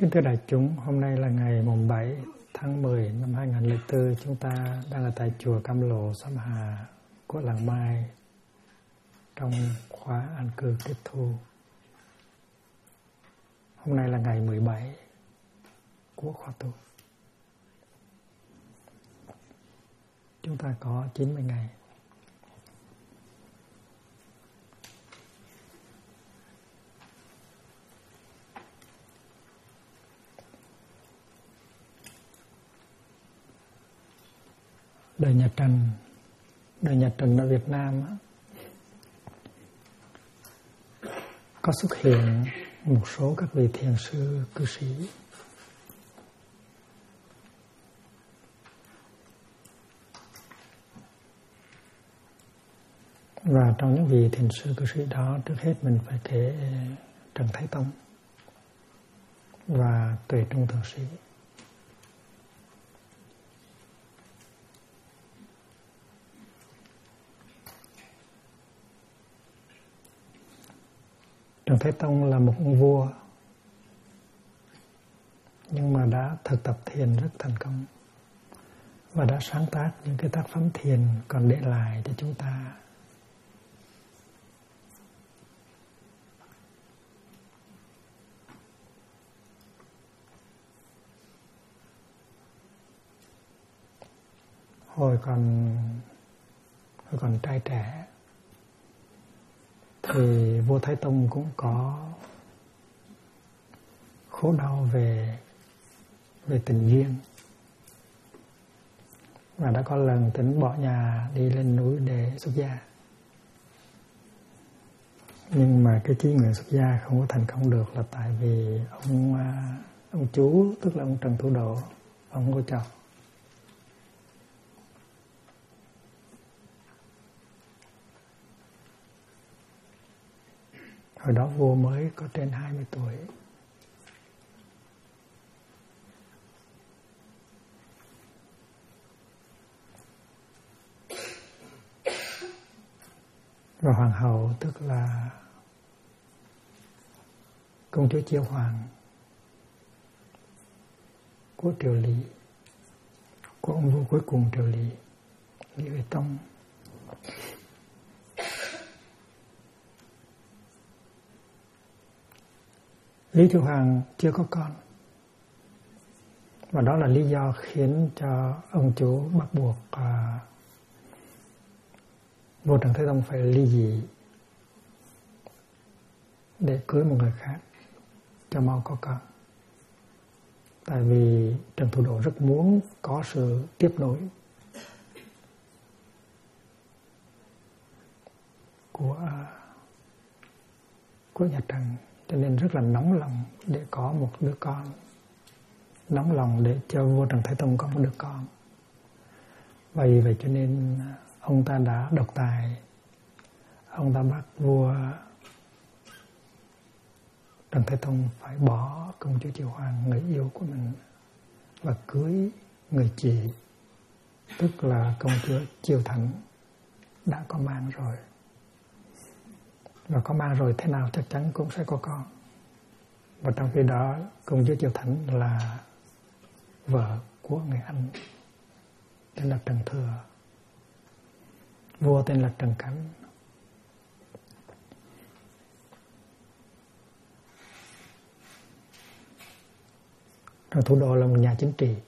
Kính thưa đại chúng, hôm nay là ngày mùng 7 tháng 10 năm 2004. Chúng ta đang ở tại chùa Cam Lộ, Xóm Hà của làng Mai trong khóa an cư tiếp thu. Hôm nay là ngày 17 của khóa tu. Chúng ta có 90 ngày. Đời nhà Trần ở Việt Nam có xuất hiện một số các vị thiền sư cư sĩ. Và trong những vị thiền sư cư sĩ đó, trước hết mình phải kể Trần Thái Tông và Tuệ Trung Thượng Sĩ. Trần Thái Tông là một ông vua, nhưng mà đã thực tập thiền rất thành công và đã sáng tác những cái tác phẩm thiền còn để lại cho chúng ta. Hồi còn trai trẻ thì vua Thái Tông cũng có khổ đau về tình duyên, và đã có lần tính bỏ nhà đi lên núi để xuất gia. Nhưng mà cái chí nguyện xuất gia không có thành công được là tại vì ông chú, tức là ông Trần Thủ Độ, ông có chồng. Hồi đó vua mới có trên 20 tuổi. Và hoàng hậu, tức là công chúa Chiêu Hoàng của Triều Lý, của ông vua cuối cùng Triều Lý, Lý Huệ Tông, Lý Chiêu Hoàng chưa có con, và đó là lý do khiến cho ông chú bắt buộc vua Trần Thái Tông phải ly dị để cưới một người khác cho mau có con. Tại vì Trần Thủ Độ rất muốn có sự tiếp nối của nhà Trần, cho nên rất là nóng lòng để có một đứa con, nóng lòng để cho vua Trần Thái Tông có một đứa con. Vì vậy cho nên ông ta đã độc tài, ông ta bắt vua Trần Thái Tông phải bỏ công chúa Chiêu Hoàng, người yêu của mình, và cưới người chị, tức là công chúa Chiêu Thánh đã có mang rồi. Và có mang rồi thế nào chắc chắn cũng sẽ có con. Và trong khi đó công chúa Chiêu Thánh là vợ của người anh tên là Trần Thừa, vua tên là Trần Cảnh. Trần Thủ Độ là một nhà chính trị.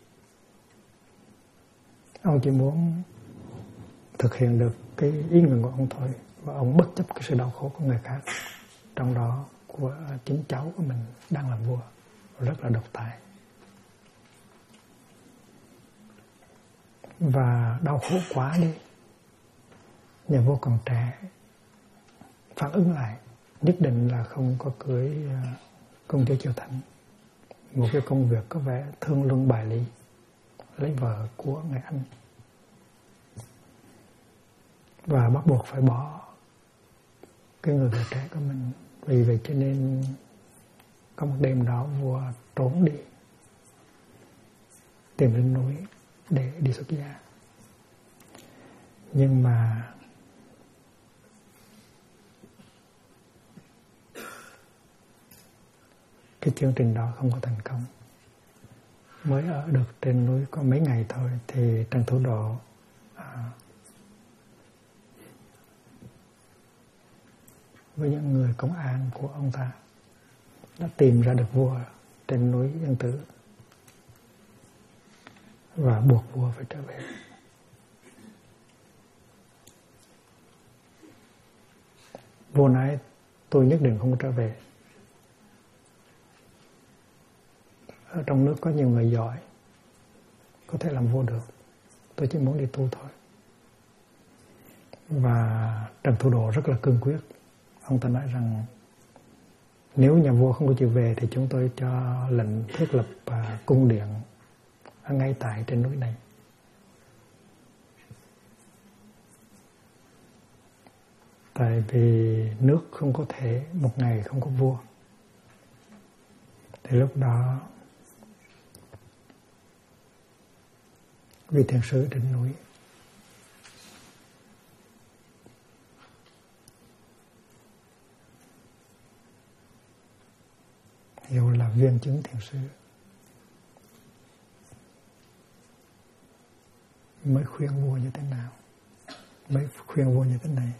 Ông chỉ muốn thực hiện được cái ý nguyện của ông thôi, và ông bất chấp cái sự đau khổ của người khác, trong đó của chính cháu của mình đang làm vua, rất là độc tài. Và đau khổ quá đi, nhà vua còn trẻ, phản ứng lại, nhất định là không có cưới công chúa Chiêu Thánh, một cái công việc có vẻ thương luân bài lý, lấy vợ của người anh, và bắt buộc phải bỏ cái người vợ trẻ của mình. Vì vậy cho nên có một đêm đó vua trốn đi, tìm lên núi để đi xuất gia. Nhưng mà cái chương trình đó không có thành công. Mới ở được trên núi có mấy ngày thôi thì Trần Thủ Độ với những người công an của ông ta đã tìm ra được vua trên núi Yên Tử và buộc vua phải trở về. Vua nói tôi nhất định không trở về. Ở trong nước có nhiều người giỏi có thể làm vua được, tôi chỉ muốn đi tu thôi. Và Trần Thủ Độ rất là cương quyết. Ông ta nói rằng nếu nhà vua không có chịu về thì chúng tôi cho lệnh thiết lập cung điện ngay tại trên núi này. Tại vì nước không có thể một ngày không có vua. Thì lúc đó vị thiền sư trên núi hiểu là viên chứng thiền sư mới khuyên vua như thế nào, mới khuyên vua như thế này: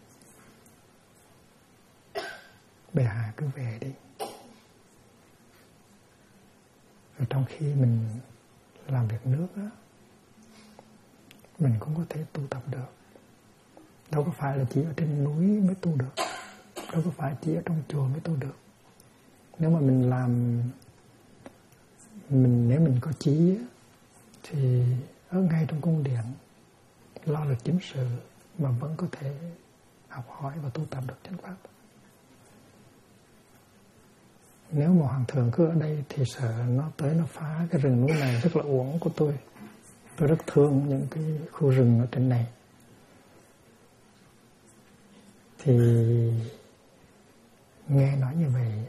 bệ hạ cứ về đi. Rồi trong khi mình làm việc nước á, mình cũng có thể tu tập được. Đâu có phải là chỉ ở trên núi mới tu được, đâu có phải chỉ ở trong chùa mới tu được. Nếu mà mình làm, nếu mình có chí thì ở ngay trong cung điện lo được chính sự mà vẫn có thể học hỏi và tu tập được chánh pháp. Nếu mà hoàng thượng cứ ở đây thì sợ nó tới nó phá cái rừng núi này rất là uổng của tôi. Tôi rất thương những cái khu rừng ở trên này. Thì nghe nói như vậy,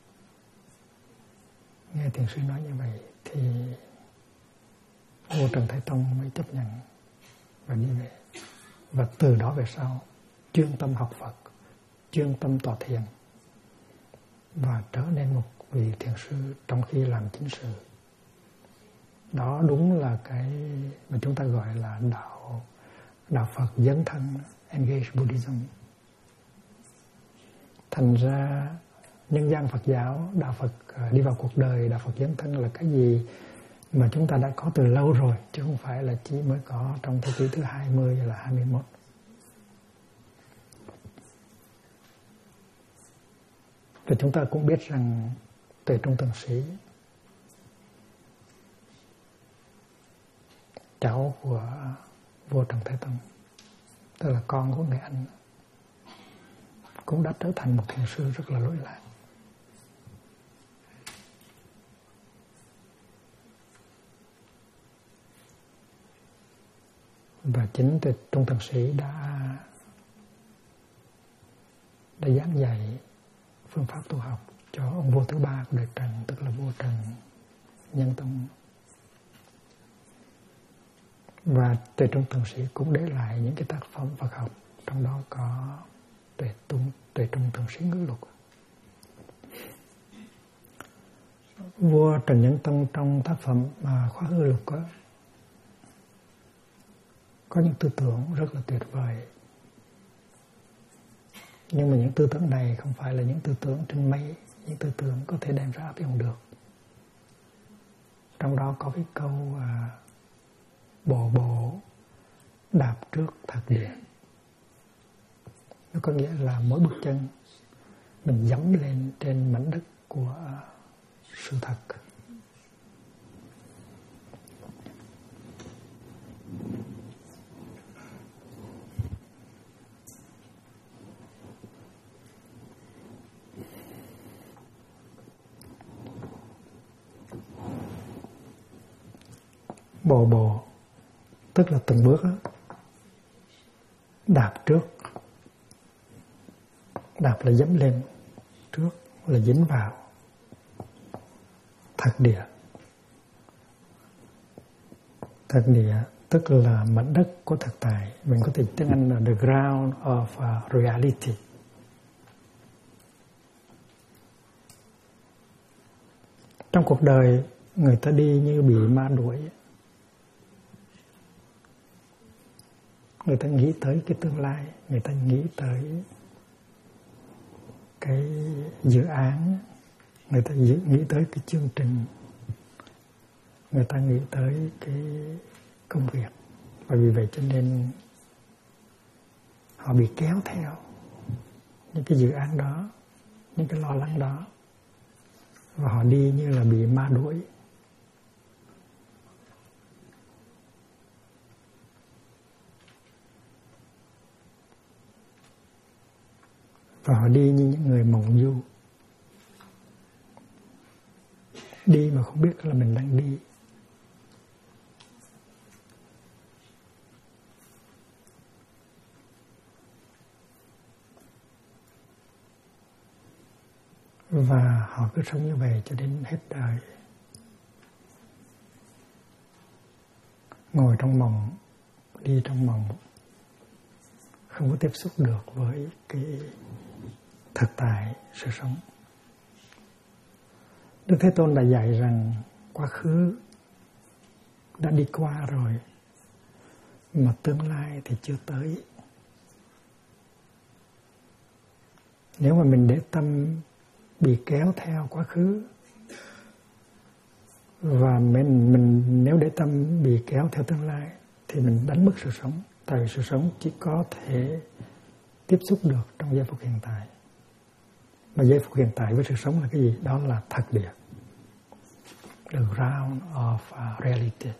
nghe thiền sư nói như vậy thì vua Trần Thái Tông mới chấp nhận và đi về. Và từ đó về sau chuyên tâm học Phật, chuyên tâm tọa thiền và trở nên một vị thiền sư trong khi làm chính sự. Đó đúng là cái mà chúng ta gọi là đạo Phật dấn thân, engage Buddhism. Thành ra nhân gian Phật giáo, đạo Phật đi vào cuộc đời, đạo Phật dấn thân là cái gì mà chúng ta đã có từ lâu rồi, chứ không phải là chỉ mới có trong thế kỷ thứ 20 hay là 21. Và chúng ta cũng biết rằng Tuệ Trung Tường Sĩ, cháu của vua Trần Thái Tông, tức là con của người Anh, cũng đã trở thành một thiền sư rất là lỗi lạc. Và chính Tuệ Trung Tường Sĩ đã giảng dạy phương pháp tu học cho ông vua thứ ba của đời Trần, tức là vua Trần Nhân Tông. Và Tuệ Trung Tường Sĩ cũng để lại những cái tác phẩm Phật học, trong đó có Tuệ Trung Tường Sĩ Ngữ Lục. Vua Trần Nhân Tông trong tác phẩm Khóa Ngữ Lục có những tư tưởng rất là tuyệt vời. Nhưng mà những tư tưởng này không phải là những tư tưởng trên mây, những tư tưởng có thể đem ra áp dụng được. Trong đó có cái câu bộ bộ đạp trước thật địa. Nó có nghĩa là mỗi bước chân mình dẫm lên trên mảnh đất của sự thật. Bộ bộ tức là từng bước đó. Đạp trước, đạp là dẫm lên, trước là dính vào. Thật địa, thật địa tức là mảnh đất của thực tại. Mình có thể tiếng Anh là the ground of reality. Trong cuộc đời người ta đi như bị ma đuổi. Người ta nghĩ tới cái tương lai, người ta nghĩ tới cái dự án, người ta nghĩ tới cái chương trình, người ta nghĩ tới cái công việc. Và vì vậy cho nên họ bị kéo theo những cái dự án đó, những cái lo lắng đó, và họ đi như là bị ma đuổi. Và họ đi như những người mộng du, đi mà không biết là mình đang đi. Và họ cứ sống như vậy cho đến hết đời. Ngồi trong mộng, đi trong mộng, không có tiếp xúc được với cái thực tại sự sống. Đức Thế Tôn đã dạy rằng quá khứ đã đi qua rồi, mà tương lai thì chưa tới. Nếu mà mình để tâm bị kéo theo quá khứ, và mình nếu để tâm bị kéo theo tương lai, thì mình đánh mất sự sống. Tại vì sự sống chỉ có thể tiếp xúc được trong giây phút hiện tại. Và giây phút hiện tại với sự sống là cái gì? Đó là thật địa. The ground of reality.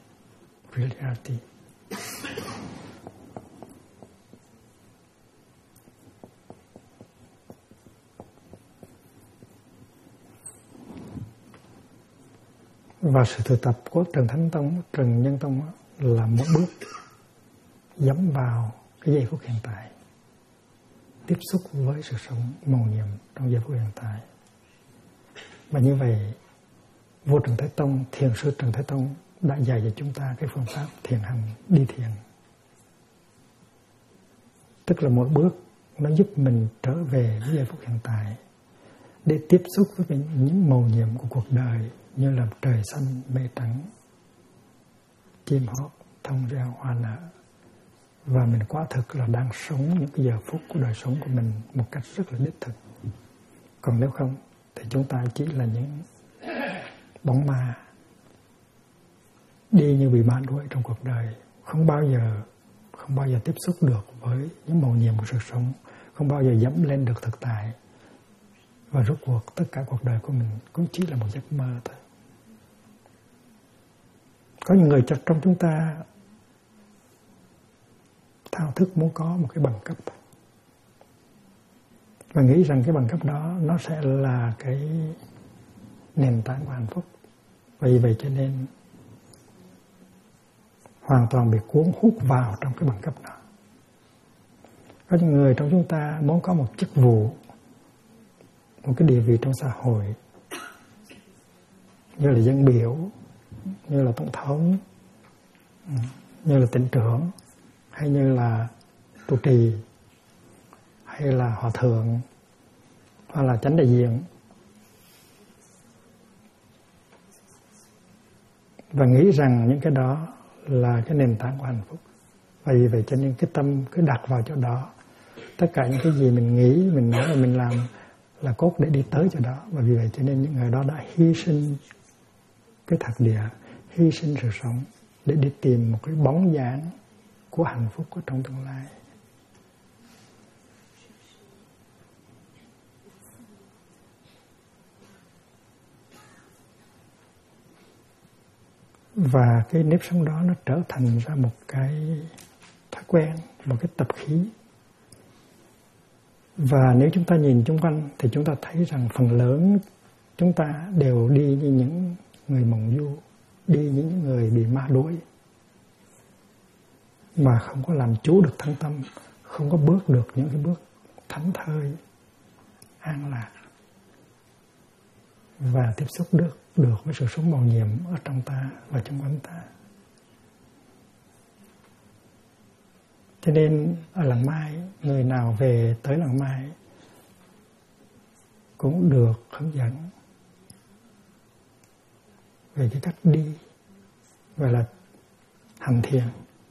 Và sự thực tập của Trần Thánh Tông, Trần Nhân Tông là một bước dẫm vào cái giây phút hiện tại, tiếp xúc với sự sống mầu nhiệm trong giây phút hiện tại. Và như vậy, vua Trần Thái Tông, thiền sư Trần Thái Tông đã dạy cho chúng ta cái phương pháp thiền hành đi thiền. Tức là một bước nó giúp mình trở về với giây phút hiện tại để tiếp xúc với những mầu nhiệm của cuộc đời, như là trời xanh mây trắng, chim hót, thông reo hoa nở. Và mình quả thực là đang sống những cái giờ phút của đời sống của mình một cách rất là đích thực. Còn nếu không thì chúng ta chỉ là những bóng ma đi như bị ma đuổi trong cuộc đời, không bao giờ tiếp xúc được với những mầu nhiệm của sự sống, không bao giờ dẫm lên được thực tại. Và rốt cuộc tất cả cuộc đời của mình cũng chỉ là một giấc mơ thôi. Có những người trong chúng ta thao thức muốn có một cái bằng cấp và nghĩ rằng cái bằng cấp đó nó sẽ là cái nền tảng của hạnh phúc. Vì vậy cho nên hoàn toàn bị cuốn hút vào trong cái bằng cấp đó. Có những người trong chúng ta muốn có một chức vụ, một cái địa vị trong xã hội, như là dân biểu, như là tổng thống, như là tỉnh trưởng, hay như là trụ trì, hay là hòa thượng, hoặc là chánh đại diện, và nghĩ rằng những cái đó là cái nền tảng của hạnh phúc. Và vì vậy cho nên cái tâm cứ đặt vào chỗ đó. Tất cả những cái gì mình nghĩ, mình nói và mình làm là cốt để đi tới chỗ đó. Và vì vậy cho nên những người đó đã hy sinh cái thật địa, hy sinh sự sống để đi tìm một cái bóng dáng của hạnh phúc của trong tương lai. Và cái nếp sống đó nó trở thành ra một cái thói quen, một cái tập khí. Và nếu chúng ta nhìn chung quanh thì chúng ta thấy rằng phần lớn chúng ta đều đi như những người mộng du, đi như những người bị ma đuổi, mà không có làm chủ được thân tâm, không có bước được những cái bước thảnh thơi, an lạc và tiếp xúc được với sự sống mầu nhiệm ở trong ta và trong quanh ta. Cho nên ở làng Mai, người nào về tới làng Mai cũng được hướng dẫn về cái cách đi, gọi là hành thiền.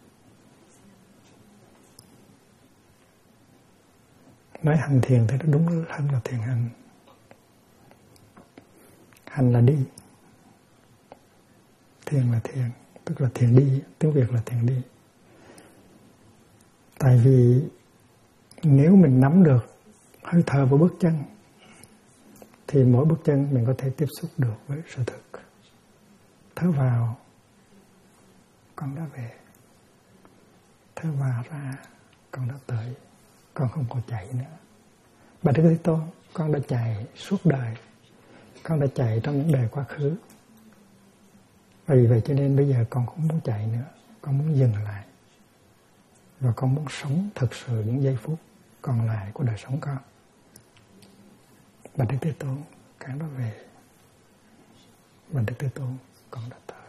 Nói hành thiền thì nó đúng hơn là thiền hành. Hành là đi, thiền là thiền, tức là thiền đi, tiếng Việt là thiền đi. Tại vì nếu mình nắm được hơi thở và bước chân thì mỗi bước chân mình có thể tiếp xúc được với sự thực. Thở vào, con đã về. Thở vào ra, con đã tới. Con không còn chạy nữa. Bạch Đức Thế Tôn, con đã chạy suốt đời. Con đã chạy trong những đời quá khứ. Vì vậy cho nên bây giờ con không muốn chạy nữa. Con muốn dừng lại. Và con muốn sống thực sự những giây phút còn lại của đời sống con. Bạch Đức Thế Tôn, con đã về. Bạch Đức Thế Tôn, con đã tới.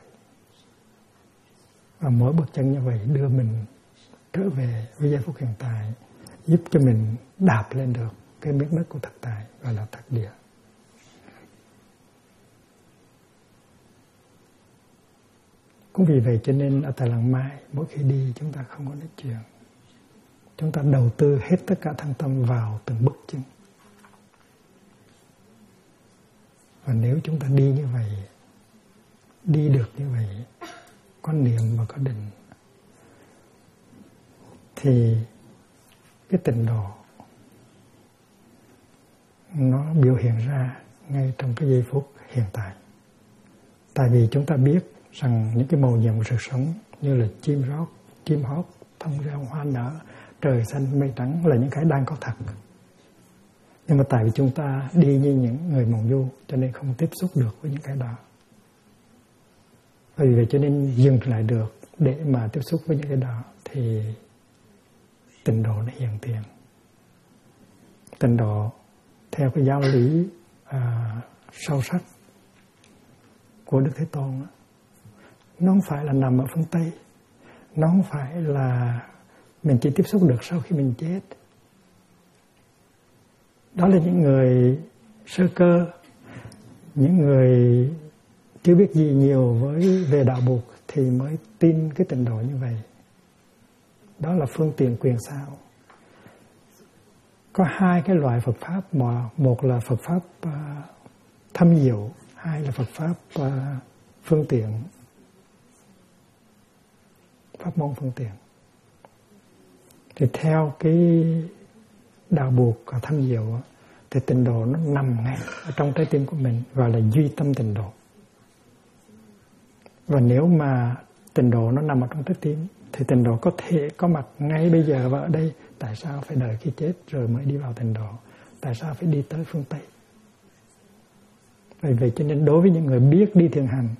Và mỗi bước chân như vậy đưa mình trở về với giây phút hiện tại, giúp cho mình đạp lên được cái miếng đất của thực tại, gọi là thực địa. Cũng vì vậy cho nên ở tại làng Mai, mỗi khi đi chúng ta không có nói chuyện. Chúng ta đầu tư hết tất cả thân tâm vào từng bước chân. Và nếu chúng ta đi như vậy, đi được như vậy, có niệm và có định, thì cái tịnh độ nó biểu hiện ra ngay trong cái giây phút hiện tại. Tại vì chúng ta biết rằng những cái màu nhiệm của sự sống như là chim hót, thông reo, hoa nở, trời xanh, mây trắng là những cái đang có thật. Nhưng mà tại vì chúng ta đi như những người mộng du cho nên không tiếp xúc được với những cái đó. Vì vậy cho nên dừng lại được để mà tiếp xúc với những cái đó thì tịnh độ nó hiện tiền. Tịnh độ theo cái giáo lý sâu sắc của Đức Thế Tôn, nó không phải là nằm ở phương Tây, nó không phải là mình chỉ tiếp xúc được sau khi mình chết. Đó là những người sơ cơ, những người chưa biết gì nhiều về đạo Bụt thì mới tin cái tịnh độ như vậy. Đó là phương tiện quyền sao. Có hai cái loại Phật Pháp, mà một là Phật Pháp thâm diệu, hai là Phật Pháp phương tiện, pháp môn phương tiện. Thì theo cái đạo Bụt thâm diệu thì tịnh độ nó nằm ngay ở trong trái tim của mình, gọi là duy tâm tịnh độ. Và nếu mà tịnh độ nó nằm ở trong trái tim thì tịnh độ có thể có mặt ngay bây giờ và ở đây. Tại sao phải đợi khi chết rồi mới đi vào tịnh độ? Tại sao phải đi tới phương Tây? Vì vậy cho nên đối với những người biết đi thiền hành,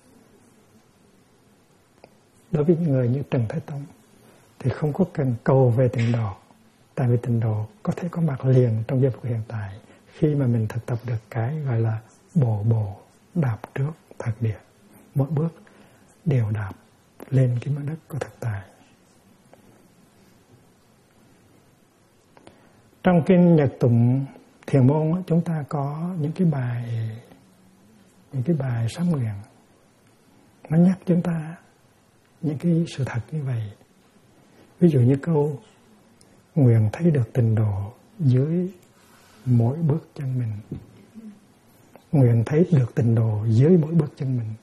đối với những người như Trần Thái Tông thì không có cần cầu về tịnh độ. Tại vì tịnh độ có thể có mặt liền trong giây phút hiện tại khi mà mình thực tập được cái gọi là bộ đạp trước thực địa. Mỗi bước đều đạp lên cái mặt đất của thực tại. Trong kinh Nhật Tụng Thiền Môn chúng ta có những cái bài sám nguyện. Nó nhắc chúng ta những cái sự thật như vậy. Ví dụ như câu nguyện thấy được tịnh độ dưới mỗi bước chân mình. Nguyện thấy được tịnh độ dưới mỗi bước chân mình.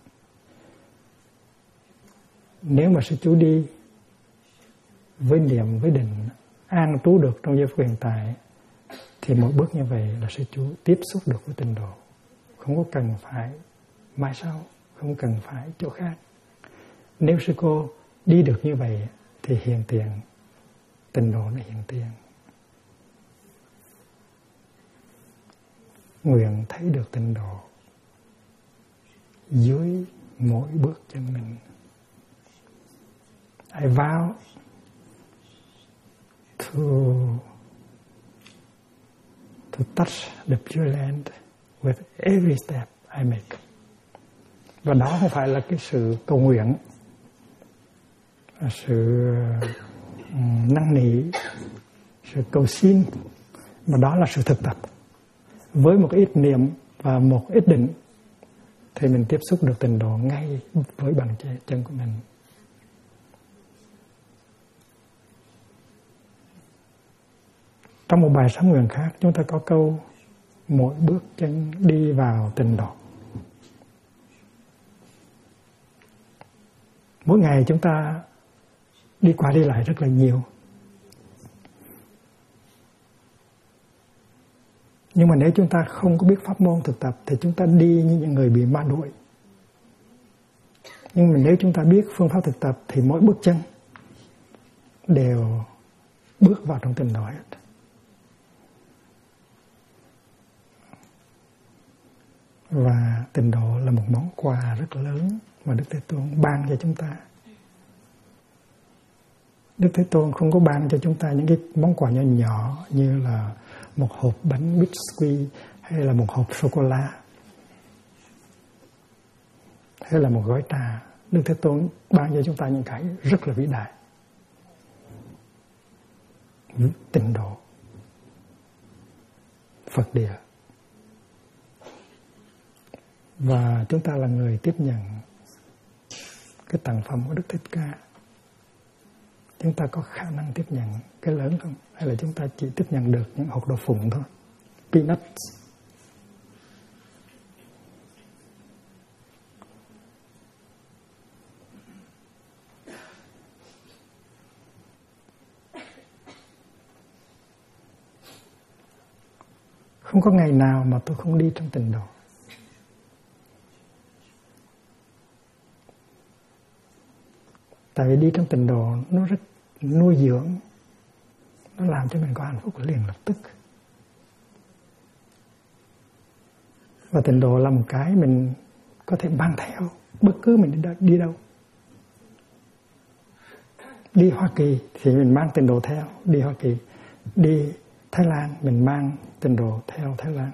Nếu mà sư chú đi với niệm, với định, an trú được trong giây phút hiện tại thì mỗi bước như vậy là sư chú tiếp xúc được với tịnh độ. Không có cần phải mai sau, không cần phải chỗ khác. Nếu sư cô đi được như vậy thì hiện tiền tịnh độ nó hiện tiền. Nguyện thấy được tịnh độ dưới mỗi bước chân mình. I vow to touch the Pure Land with every step I make. Và đó không phải là cái sự cầu nguyện, là sự năn nỉ, sự cầu xin, mà đó là sự thực tập. Với một ít niệm và một ít định thì mình tiếp xúc được tịnh độ ngay với bàn chân của mình. Trong một bài sám nguyện khác, chúng ta có câu mỗi bước chân đi vào tịnh độ. Mỗi ngày chúng ta đi qua đi lại rất là nhiều. Nhưng mà nếu chúng ta không có biết pháp môn thực tập thì chúng ta đi như những người bị ma đuổi. Nhưng mà nếu chúng ta biết phương pháp thực tập thì mỗi bước chân đều bước vào trong tịnh độ hết. Và tịnh độ là một món quà rất lớn mà Đức Thế Tôn ban cho chúng ta. Đức Thế Tôn không có ban cho chúng ta những cái món quà nhỏ nhỏ như là một hộp bánh biscuit hay là một hộp sô-cô-la hay là một gói trà. Đức Thế Tôn ban cho chúng ta những cái rất là vĩ đại. Tịnh độ, Phật địa. Và chúng ta là người tiếp nhận cái tặng phẩm của Đức Thích Ca. Chúng ta có khả năng tiếp nhận cái lớn không? Hay là chúng ta chỉ tiếp nhận được những hột đậu phụng thôi? Peanuts. Không có ngày nào mà tôi không đi trong tịnh độ. Tại vì đi trong tịnh độ nó rất nuôi dưỡng, nó làm cho mình có hạnh phúc liền lập tức. Và tịnh độ là một cái mình có thể mang theo bất cứ mình đi đâu. Đi Hoa Kỳ thì mình mang tịnh độ theo, đi Hoa Kỳ. Đi Thái Lan mình mang tịnh độ theo Thái Lan.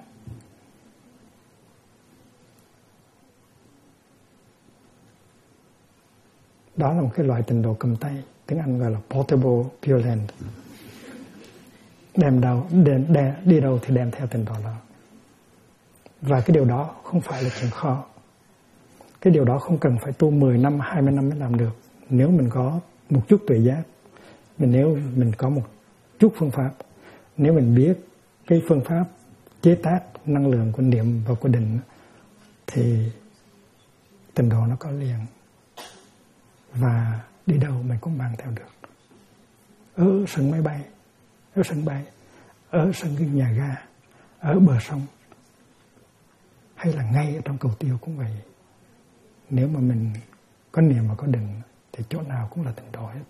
Đó là một cái loại tịnh độ cầm tay, tiếng Anh gọi là portable Pure Land. Đi đâu thì đem theo tịnh độ đó. Và cái điều đó không phải là chuyện khó. Cái điều đó không cần phải tu 10 năm, 20 năm mới làm được. Nếu mình có một chút tuệ giác, nếu mình có một chút phương pháp, nếu mình biết cái phương pháp chế tác năng lượng của niệm và của định, thì tịnh độ nó có liền. Và đi đâu mình cũng mang theo được. Ở sân máy bay, ở sân bay, ở sân nhà ga, ở bờ sông, hay là ngay ở trong cầu tiêu cũng vậy. Nếu mà mình có niệm và có định thì chỗ nào cũng là tịnh độ hết.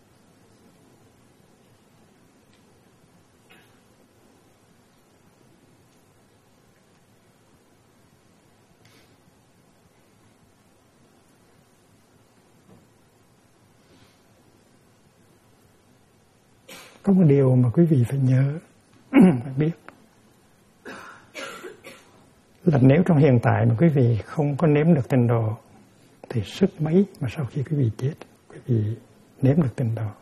Có một điều mà quý vị phải nhớ, phải biết là nếu trong hiện tại mà quý vị không có nếm được tịnh độ thì sức mấy mà sau khi quý vị chết quý vị nếm được tịnh độ.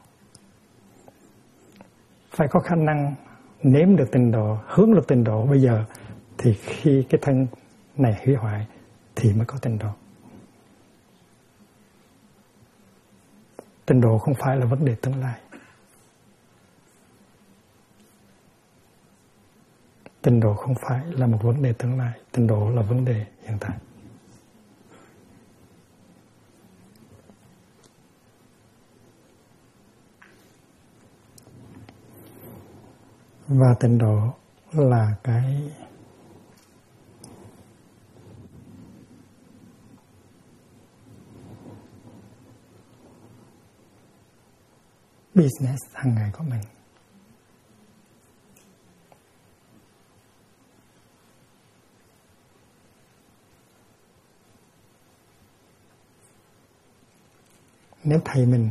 Phải có khả năng nếm được tịnh độ, hướng được tịnh độ bây giờ, thì khi cái thân này hủy hoại thì mới có tịnh độ. Tịnh độ không phải là vấn đề tương lai. Tịnh độ không phải là một vấn đề tương lai, tịnh độ là vấn đề hiện tại. Và tịnh độ là cái business hàng ngày của mình. Nếu thầy mình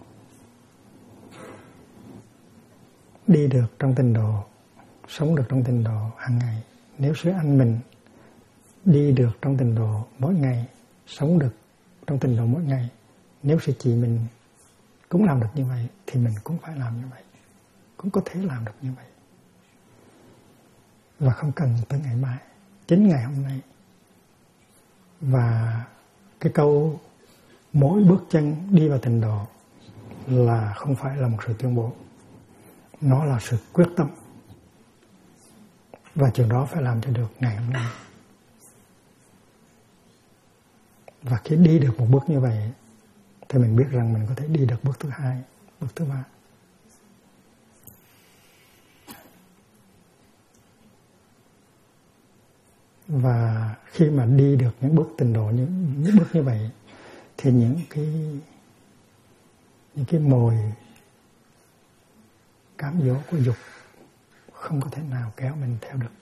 đi được trong tịnh độ, sống được trong tịnh độ hàng ngày, nếu sư anh mình đi được trong tịnh độ mỗi ngày, sống được trong tịnh độ mỗi ngày, nếu sư chị mình cũng làm được như vậy thì mình cũng phải làm như vậy, cũng có thể làm được như vậy. Và không cần tới ngày mai, chính ngày hôm nay Và cái câu mỗi bước chân đi vào tịnh độ là không phải là một sự tuyên bố, nó là sự quyết tâm. Và chuyện đó phải làm cho được ngày hôm nay. Và khi đi được một bước như vậy thì mình biết rằng mình có thể đi được bước thứ hai, bước thứ ba. Và khi mà đi được những bước tịnh độ, những bước như vậy thì những cái mồi cám dỗ của dục không có thể nào kéo mình theo được.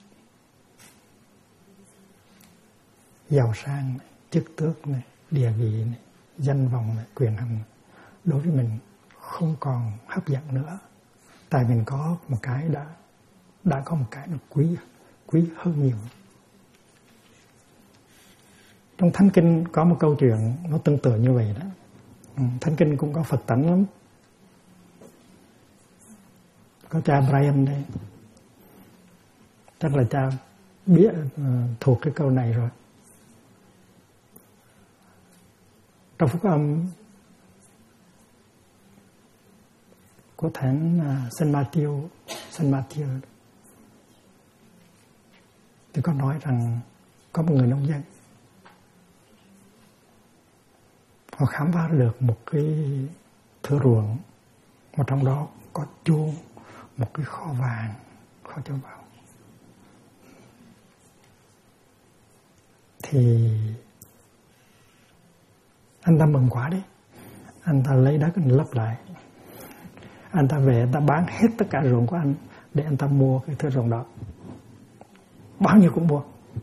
Giàu sang này, chức tước này, địa vị này, danh vọng này, quyền hành đối với mình không còn hấp dẫn nữa. Tại mình có một cái đã có một cái nó quý hơn nhiều. Trong Thánh Kinh có một câu chuyện nó tương tự như vậy đó. Thánh Kinh cũng có Phật tánh lắm. Có cha Brian đây, chắc là cha biết thuộc cái câu này rồi. Trong phúc âm của Thánh Saint Matthew thì có nói rằng có một người nông dân, họ khám phá được một cái thửa ruộng mà trong đó có chôn một cái kho vàng, kho châu báu. Thì anh ta mừng quá đấy, anh ta lấy đất anh lấp lại, anh ta về anh ta bán hết tất cả ruộng của anh để anh ta mua cái thửa ruộng đó, bao nhiêu cũng mua.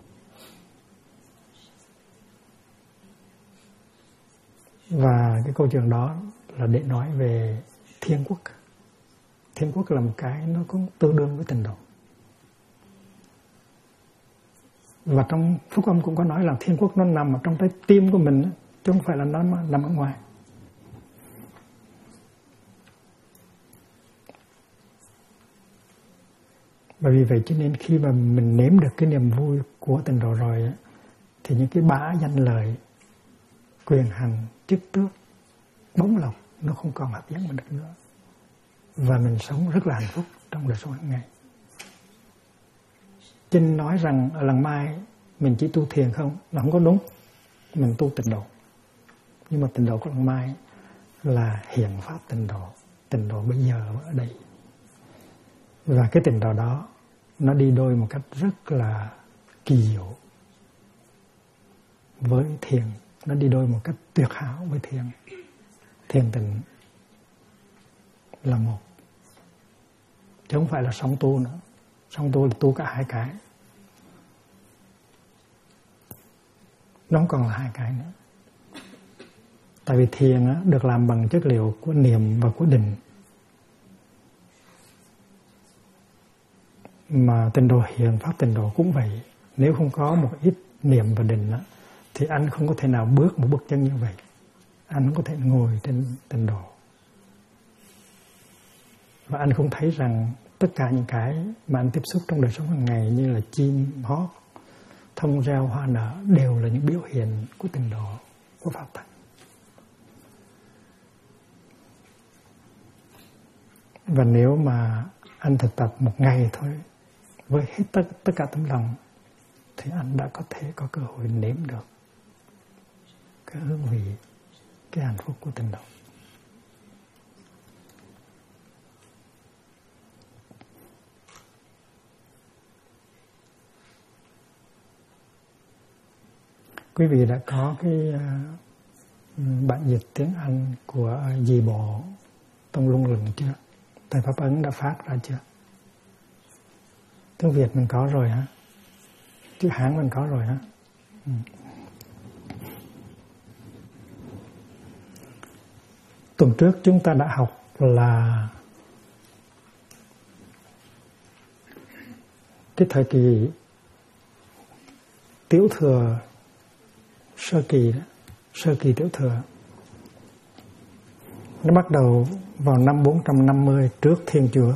Và cái câu chuyện đó là để nói về thiên quốc. Thiên quốc là một cái nó cũng tương đương với tịnh độ. Và trong phúc âm cũng có nói là thiên quốc nó nằm ở trong trái tim của mình, chứ không phải là nó nằm ở ngoài. Bởi vì vậy cho nên khi mà mình nếm được cái niềm vui của tịnh độ rồi thì những cái bá danh lợi, quyền hành, chức tước, bóng lộc nó không còn hấp dẫn mình được nữa. Và mình sống rất là hạnh phúc trong đời sống hàng ngày. Chinh nói rằng ở làng Mai mình chỉ tu thiền không là không có đúng. Mình tu tịnh độ. Nhưng mà tịnh độ của làng Mai là hiện pháp tịnh độ. Tịnh độ bây giờ ở đây. Và cái tịnh độ đó nó đi đôi một cách rất là kỳ diệu với thiền. Nó đi đôi một cách tuyệt hảo với thiền. Thiền tịnh là một, chứ không phải là song tu nữa. Song tu là tu cả hai cái, nó không còn là hai cái nữa. Tại vì thiền được làm bằng chất liệu của niệm và của định, mà tịnh độ hiện pháp tịnh độ cũng vậy. Nếu không có một ít niệm và định thì anh không có thể nào bước một bước chân như vậy. Anh không có thể ngồi trên tịnh độ. Và anh không thấy rằng tất cả những cái mà anh tiếp xúc trong đời sống hàng ngày như là chim hót, thông reo, hoa nở đều là những biểu hiện của tịnh độ, của pháp tánh. Và nếu mà anh thực tập một ngày thôi với hết tất cả tấm lòng thì anh đã có thể có cơ hội nếm được cái hương vị, cái hạnh phúc của tịnh độ. Quý vị đã có cái bản dịch tiếng Anh của Di Bộ Tông Luân Lừng chưa? Thầy Pháp Ấn đã phát ra chưa? Tiếng Việt mình có rồi hả? Chữ Hán mình có rồi hả? Tuần trước chúng ta đã học là cái thời kỳ Tiểu Thừa sơ kỳ đó, sơ kỳ Tiểu Thừa. Nó bắt đầu vào năm 450 trước Thiên Chúa.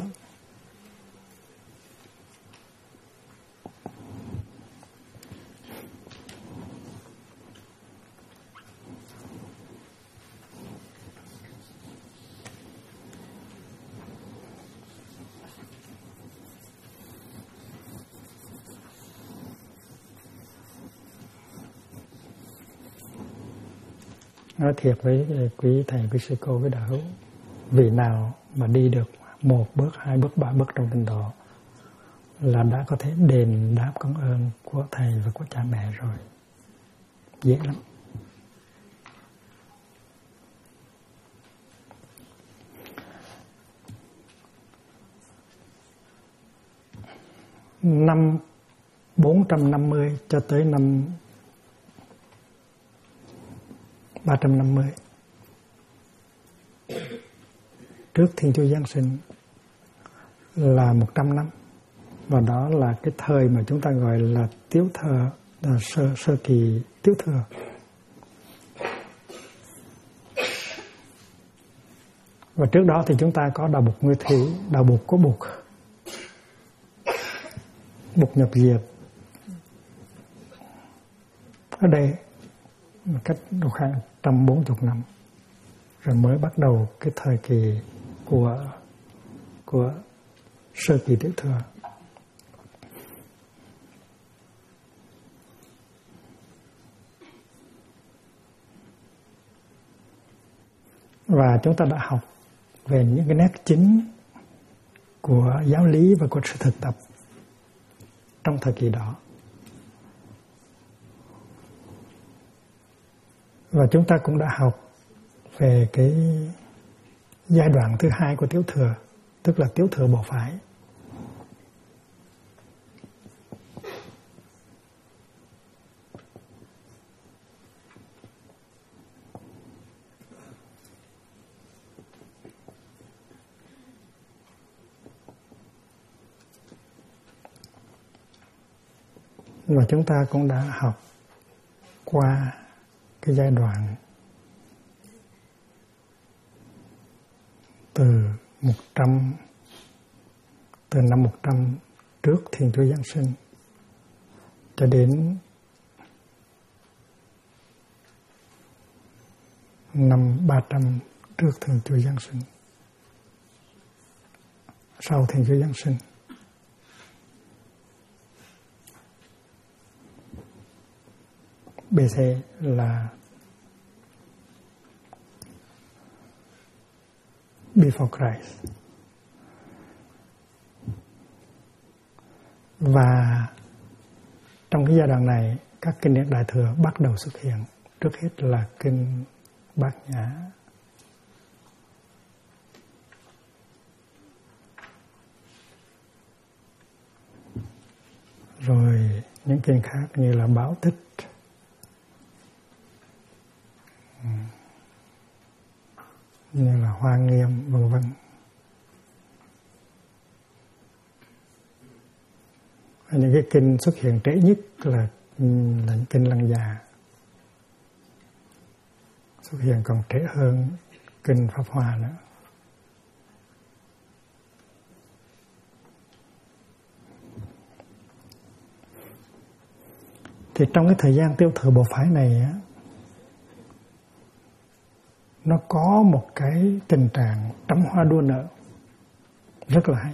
Nói thiệt với quý thầy, quý sư cô, quý đạo hữu, vị nào mà đi được 1 bước, 2 bước, 3 bước trong tịnh độ là đã có thể đền đáp công ơn của thầy và của cha mẹ rồi. Dễ lắm. Năm 450 cho tới năm 350 trước Thiên Chúa Giáng sinh là 100 năm, và đó là cái thời mà chúng ta gọi là Tiếu Thừa, là sơ kỳ Tiếu Thừa. Và trước đó thì chúng ta có Đạo Bục Nguyên Thủy, Đạo Bục của Bục, Bục nhập diệt. Ở đây cách khoảng 140 năm rồi mới bắt đầu cái thời kỳ của sơ kỳ Tiếu Thừa. Và chúng ta đã học về những cái nét chính của giáo lý và của sự thực tập trong thời kỳ đó. Và chúng ta cũng đã học về cái giai đoạn thứ hai của Tiếu Thừa, tức là Tiếu Thừa Bộ Phái. Và chúng ta cũng đã học qua cái giai đoạn từ năm 100 trước Thiên Chúa Giáng sinh cho đến năm 300 trước Thiên Chúa Giáng sinh, sau Thiên Chúa Giáng sinh. BC là before Christ. Và trong cái giai đoạn này, các kinh điển Đại Thừa bắt đầu xuất hiện. Trước hết là kinh Bát Nhã, rồi những kinh khác như là Bảo Tích, như là Hoa Nghiêm, vân vân. Những cái kinh xuất hiện trễ nhất là kinh Lăng Già, xuất hiện còn trễ hơn kinh Pháp Hoa nữa. Thì trong cái thời gian Tiếu Thừa Bộ Phái này á, nó có một cái tình trạng trăm hoa đua nở rất là hay.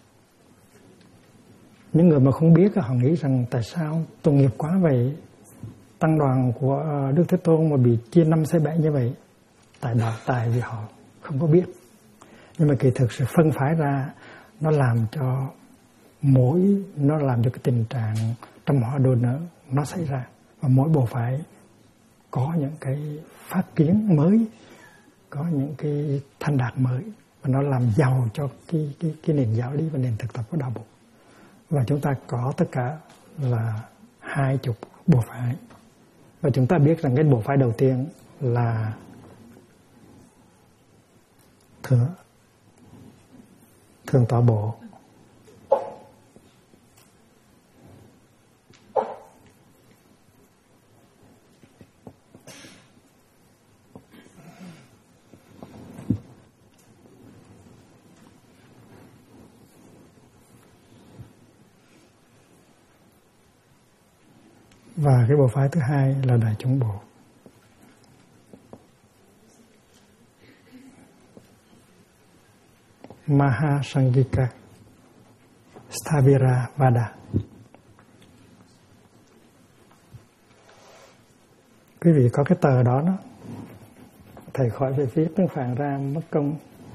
Những người mà không biết họ nghĩ rằng tại sao tội nghiệp quá vậy, tăng đoàn của Đức Thế Tôn mà bị chia 5 xe bẻ như vậy. Tại vì họ không có biết. Nhưng mà kỳ thực sự phân phái ra nó làm cho cái tình trạng trăm hoa đua nở nó xảy ra. Và mỗi bộ phái có những cái phát kiến mới, có những cái thành đạt mới, và nó làm giàu cho cái nền giáo lý và nền thực tập của Đạo Bục. Và chúng ta có tất cả là 20 bộ phái. Và chúng ta biết rằng cái bộ phái đầu tiên là Thường Tọa Bộ. Và cái bộ phái thứ hai là Đại Chúng Bộ. Mahasangika Stavira Vada. Quý vị có cái tờ đó thầy khỏi phải viết tiếng Phạn ra mất công.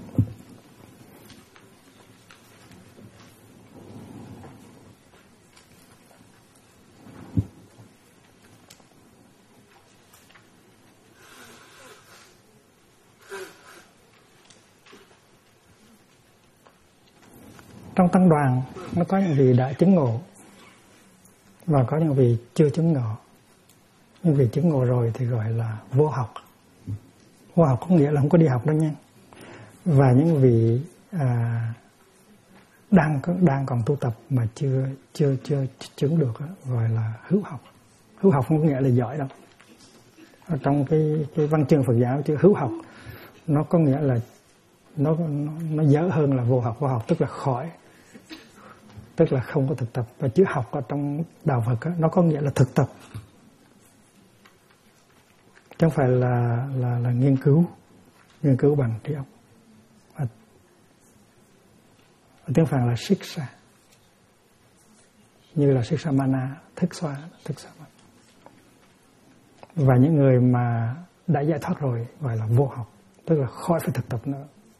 Trong tăng đoàn nó có những vị đã chứng ngộ và có những vị chưa chứng ngộ. Những vị chứng ngộ rồi thì gọi là vô học. Vô học có nghĩa là không có đi học đâu nha. Và những vị đang còn tu tập mà chưa chứng được gọi là hữu học. Hữu học không có nghĩa là giỏi đâu. Ở trong cái văn chương Phật giáo chữ hữu học nó có nghĩa là nó dở hơn là vô học. Vô học tức là khỏi, tức là không có thực tập. Và chữ học ở trong đạo Phật nó có nghĩa là thực tập, chứ không phải là nghiên cứu bằng trí óc. Ở tiếng Phạn là Siksha, như là Siksha Mana, thức xoa. Và những người mà đã giải thoát rồi gọi là vô học, tức là khỏi phải thực tập nữa.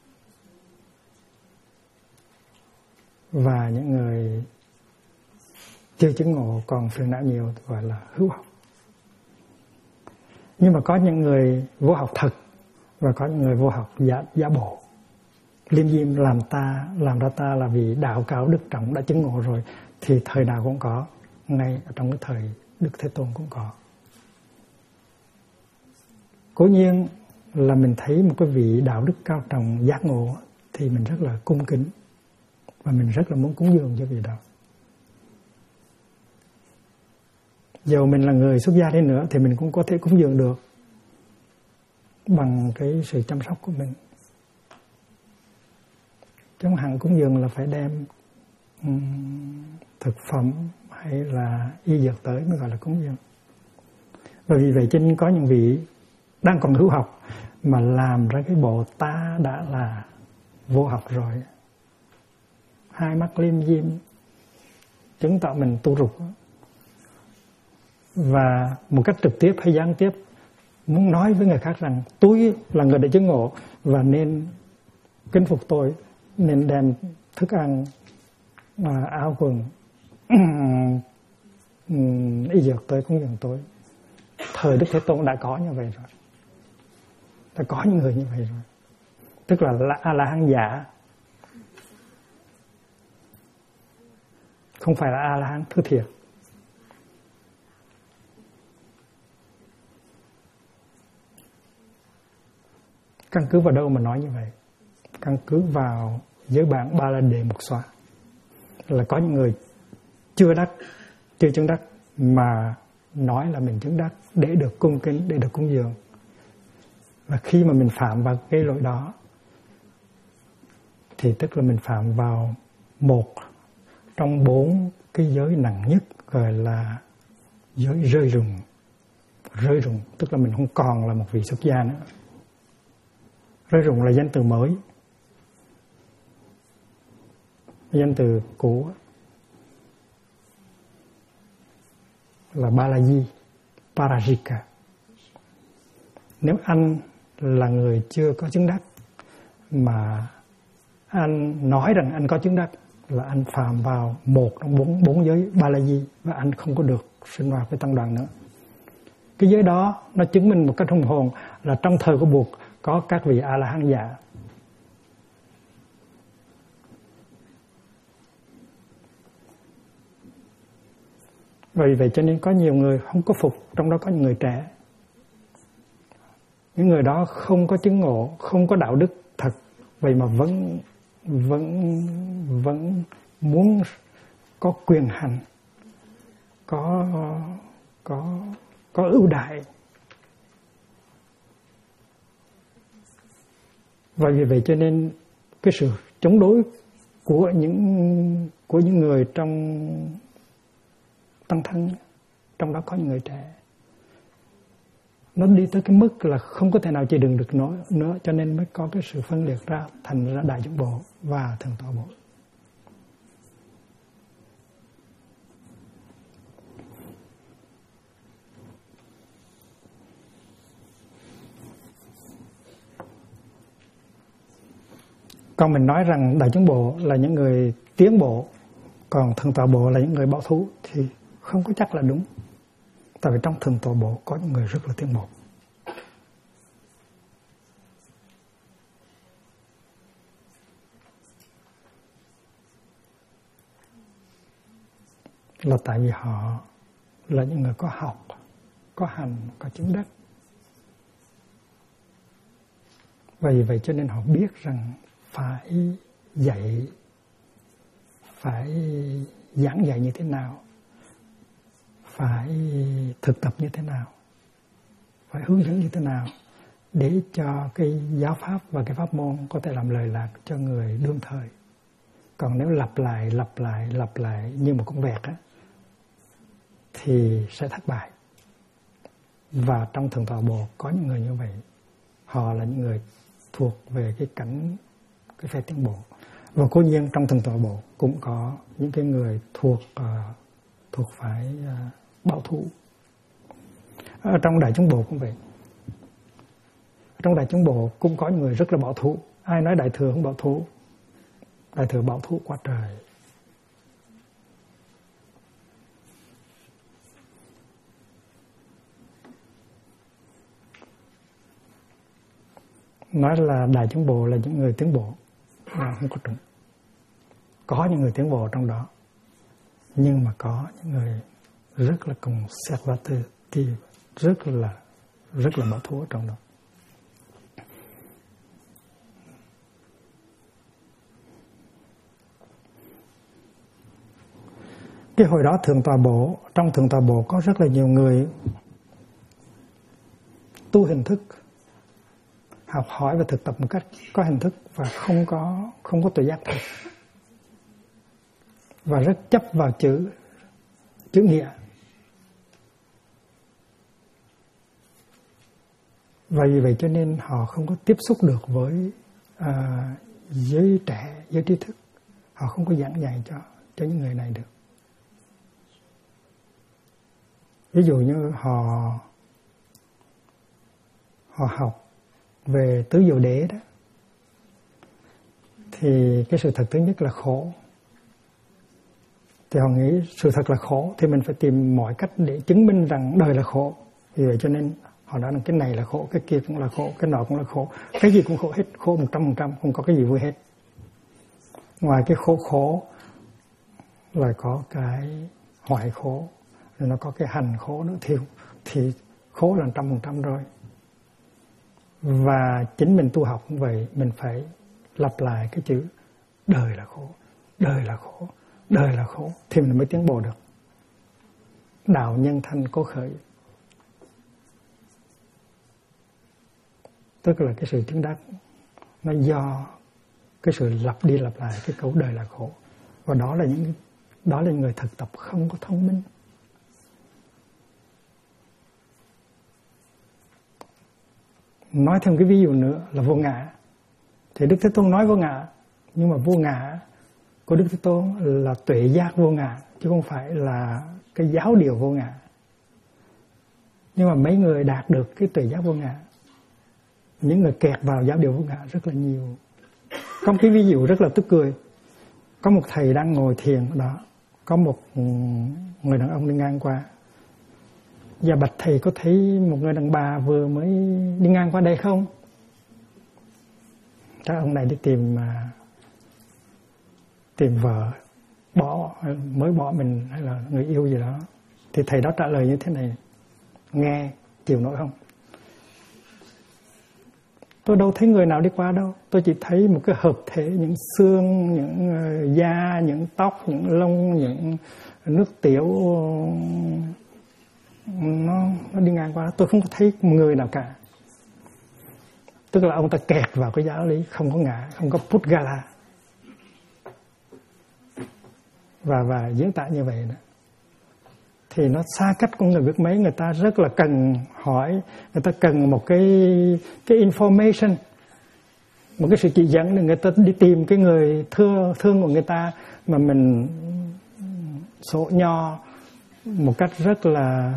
Và những người chưa chứng ngộ còn phiền não nhiều gọi là hữu học. Nhưng mà có những người vô học thật và có những người vô học giả bộ. Liêm diêm làm ra ta là vì đạo cao đức trọng đã chứng ngộ rồi, thì thời nào cũng có, ngay ở trong cái thời Đức Thế Tôn cũng có. Cố nhiên là mình thấy một cái vị đạo đức cao trọng giác ngộ thì mình rất là cung kính và mình rất là muốn cúng dường cho vị đó. Dầu mình là người xuất gia đi nữa thì mình cũng có thể cúng dường được bằng cái sự chăm sóc của mình. Chứ không hẳn cúng dường là phải đem thực phẩm hay là y dược tới mới gọi là cúng dường. Bởi vì vậy cho nên có những vị đang còn hữu học mà làm ra cái bộ ta đã là vô học rồi, hai mắt liêm diêm, chứng tỏ mình tu rục, và một cách trực tiếp hay gián tiếp muốn nói với người khác rằng tôi là người đã chứng ngộ và nên kính phục tôi, nên đem thức ăn, áo quần, y dược tới cúng dường tôi. Thời Đức Thế Tôn đã có như vậy rồi, đã có những người như vậy rồi, tức là A-la-hán giả, không phải là A-la-hán thứ thiệt. Căn cứ vào đâu mà nói như vậy? Căn cứ vào giới bản Ba La Đề Mục Xoa, là có những người chưa chứng đắc mà nói là mình chứng đắc để được cung kính, để được cúng dường. Và khi mà mình phạm vào cái lỗi đó thì tức là mình phạm vào một trong 4 cái giới nặng nhất, gọi là giới rơi rụng. Rơi rụng tức là mình không còn là một vị xuất gia nữa. Rơi rụng là danh từ mới, danh từ cũ là Balaji, Parajika. Nếu anh là người chưa có chứng đắc mà anh nói rằng anh có chứng đắc, là anh phạm vào một trong 4 giới Balaji và anh không có được sinh hoạt với tăng đoàn nữa. Cái giới đó nó chứng minh một cách hùng hồn là trong thời của Bụt có các vị A-la-hán giả. Vì vậy cho nên có nhiều người không có phục, trong đó có những người trẻ. Những người đó không có chứng ngộ, không có đạo đức thật, vậy mà vẫn muốn có quyền hành, có ưu đại. Và vì vậy cho nên cái sự chống đối của những người trong tăng thân, trong đó có những người trẻ, nó đi tới cái mức là không có thể nào chịu đựng được nữa, cho nên mới có cái sự phân liệt ra thành ra Đại Chúng Bộ và Thượng Tọa Bộ. Còn mình nói rằng đại chúng bộ là những người tiến bộ, còn thường tọa bộ là những người bảo thủ thì không có chắc là đúng. Tại vì trong thường tọa bộ có những người rất là tiến bộ. Là tại vì họ là những người có học, có hành, có chứng đắc. Và vì vậy cho nên họ biết rằng phải dạy, phải giảng dạy như thế nào, phải thực tập như thế nào, phải hướng dẫn như thế nào để cho cái giáo pháp và cái pháp môn có thể làm lời lạc cho người đương thời. Còn nếu lặp lại như một con vẹt á, thì sẽ thất bại. Và trong thường tọa bộ có những người như vậy. Họ là những người thuộc về cái cảnh, cái phe tiến bộ. Và cố nhiên trong thường tọa bộ cũng có những cái người thuộc phái bảo thủ. Ở trong đại chúng bộ cũng vậy. Trong đại chúng bộ cũng có những người rất là bảo thủ. Ai nói đại thừa không bảo thủ? Đại thừa bảo thủ quá trời. Nói là đại chúng bộ là những người tiến bộ là không có đúng. Có những người tiến bộ trong đó, nhưng mà có những người rất là conservative, rất là bảo thủ ở trong đó. Cái hồi đó trong thường tọa bộ có rất là nhiều người tu hình thức, học hỏi và thực tập một cách có hình thức và không có tự giác thực, và rất chấp vào chữ nghĩa. Và vì vậy cho nên họ không có tiếp xúc được với giới trẻ, giới trí thức. Họ không có giảng dạy cho những người này được. Ví dụ như họ học về tứ diệu đế đó, thì cái sự thật thứ nhất là khổ. Thì họ nghĩ sự thật là khổ thì mình phải tìm mọi cách để chứng minh rằng đời là khổ. Vì vậy cho nên họ nói rằng cái này là khổ, cái kia cũng là khổ, cái nọ cũng là khổ, cái gì cũng khổ hết, khổ 100%, không có cái gì vui hết. Ngoài cái khổ là có cái hoại khổ, rồi nó có cái hành khổ nữa, thì khổ là 100% rồi. Và chính mình tu học cũng vậy, mình phải lặp lại cái chữ đời là khổ, đời là khổ, đời là khổ thì mình mới tiến bộ được. Đạo nhân thanh cố khởi, tức là cái sự chứng đắc nó do cái sự lặp đi lặp lại cái câu đời là khổ. Và đó là những người thực tập không có thông minh. Nói thêm cái ví dụ nữa là vô ngã. Thì Đức Thế Tôn nói vô ngã, nhưng mà vô ngã của Đức Thế Tôn là tuệ giác vô ngã, chứ không phải là cái giáo điều vô ngã. Nhưng mà mấy người đạt được cái tuệ giác vô ngã, những người kẹt vào giáo điều vô ngã rất là nhiều. Có một cái ví dụ rất là tức cười. Có một thầy đang ngồi thiền ở đó, có một người đàn ông đi ngang qua. Dạ bạch thầy, có thấy một người đàn bà vừa mới đi ngang qua đây không? Các ông này đi tìm vợ, mới bỏ mình hay là người yêu gì đó. Thì thầy đó trả lời như thế này: nghe chịu nổi không? Tôi đâu thấy người nào đi qua đâu. Tôi chỉ thấy một cái hợp thể, những xương, những da, những tóc, những lông, những nước tiểu, nó đi ngang qua. Tôi không có thấy người nào cả. Tức là ông ta kẹt vào cái giáo lý không có ngã, không có Pudgala. Và diễn tả như vậy đó, thì nó xa cách con người biết mấy. Người ta rất là cần hỏi, người ta cần một cái information, một cái sự chỉ dẫn để người ta đi tìm cái người thương của người ta, mà mình số nho một cách rất là